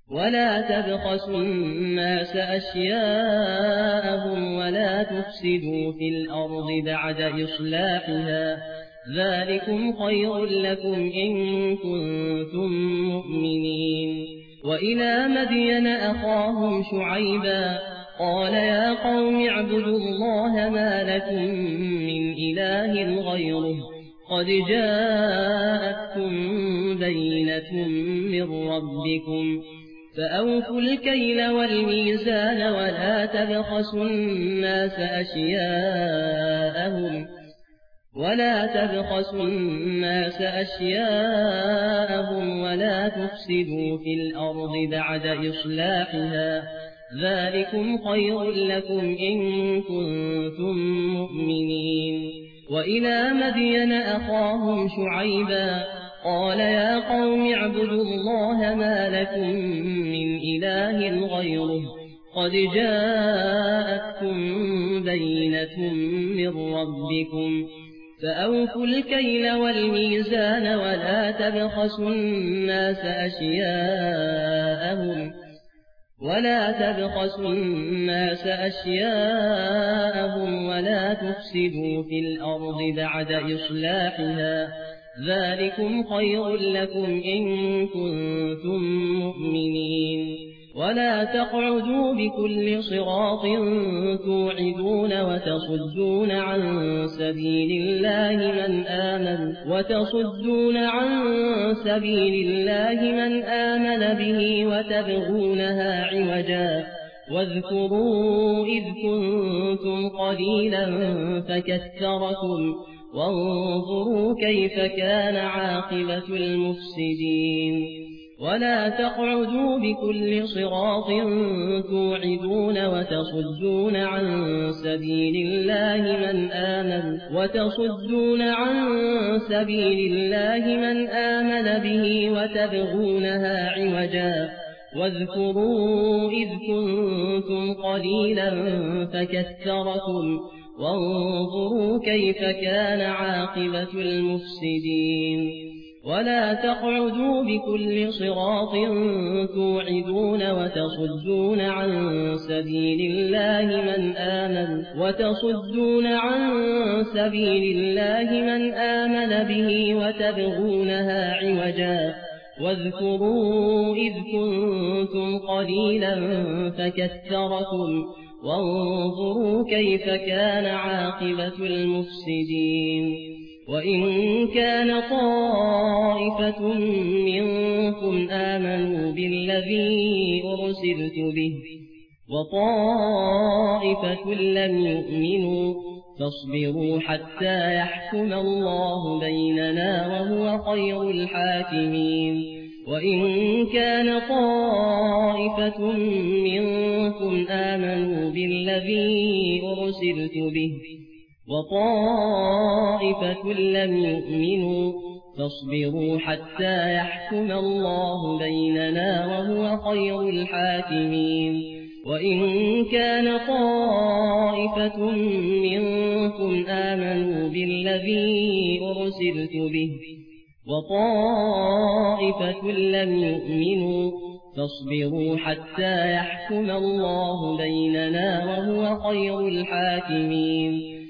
ولا تبخسوا الناس أشياءهم ولا تفسدوا في الأرض بعد إصلاحها ذلكم خير لكم إن كنتم مؤمنين وإلى مدين أخاهم شعيبا قال يا قوم اعبدوا الله ما لكم من إله غيره قد جاءتكم بينة من ربكم فأوفوا الكيل والميزان ولا تبخسوا الناس أشياءهم ولا تفسدوا في الأرض بعد إصلاحها ذلكم خير لكم إن كنتم مؤمنين وإلى مدين أخاهم شعيبا قال يا قوم اعبدوا الله ما لكم من إله غيره قد جاءتكم بينة من ربكم فأوفوا الكيل والميزان ولا تبخسوا الناس أشياءهم ولا تفسدوا في الأرض بعد إصلاحها ذلكم خير لكم إن كنتم مؤمنين ولا تقعدوا بكل صراط توعدون وتصدون عن سبيل الله من آمن به وتبغونها عوجا واذكروا إذ كنتم قليلا فكثركم وانظروا كيف كان عاقبة المفسدين ولا تقعدوا بكل صراط توعدون وتصدون عن سبيل الله من آمن به وتبغونها عوجا واذكروا إذ كنتم قليلا فكثركم وانظروا كيف كان عاقبة المفسدين ولا تقعدوا بكل صراط توعدون وتصدون عن سبيل الله من آمن به وتبغونها عوجا واذكروا إذ كنتم قليلا فكثركم وانظروا كيف كان عاقبة المفسدين وإن كان طائفة منكم آمنوا بالذي أرسلت به وطائفة لم يؤمنوا فاصبروا حتى يحكم الله بيننا وهو خير الحاكمين وإن كان طائفة منكم آمنوا بالذي أرسلت به وطائفة لم يؤمنوا فاصبروا حتى يحكم الله بيننا وهو خير الحاكمين وإن كان طائفة منكم آمنوا بالذي أرسلت به وطائفة لم يؤمنوا فاصبروا حتى يحكم الله بيننا وهو خير الحاكمين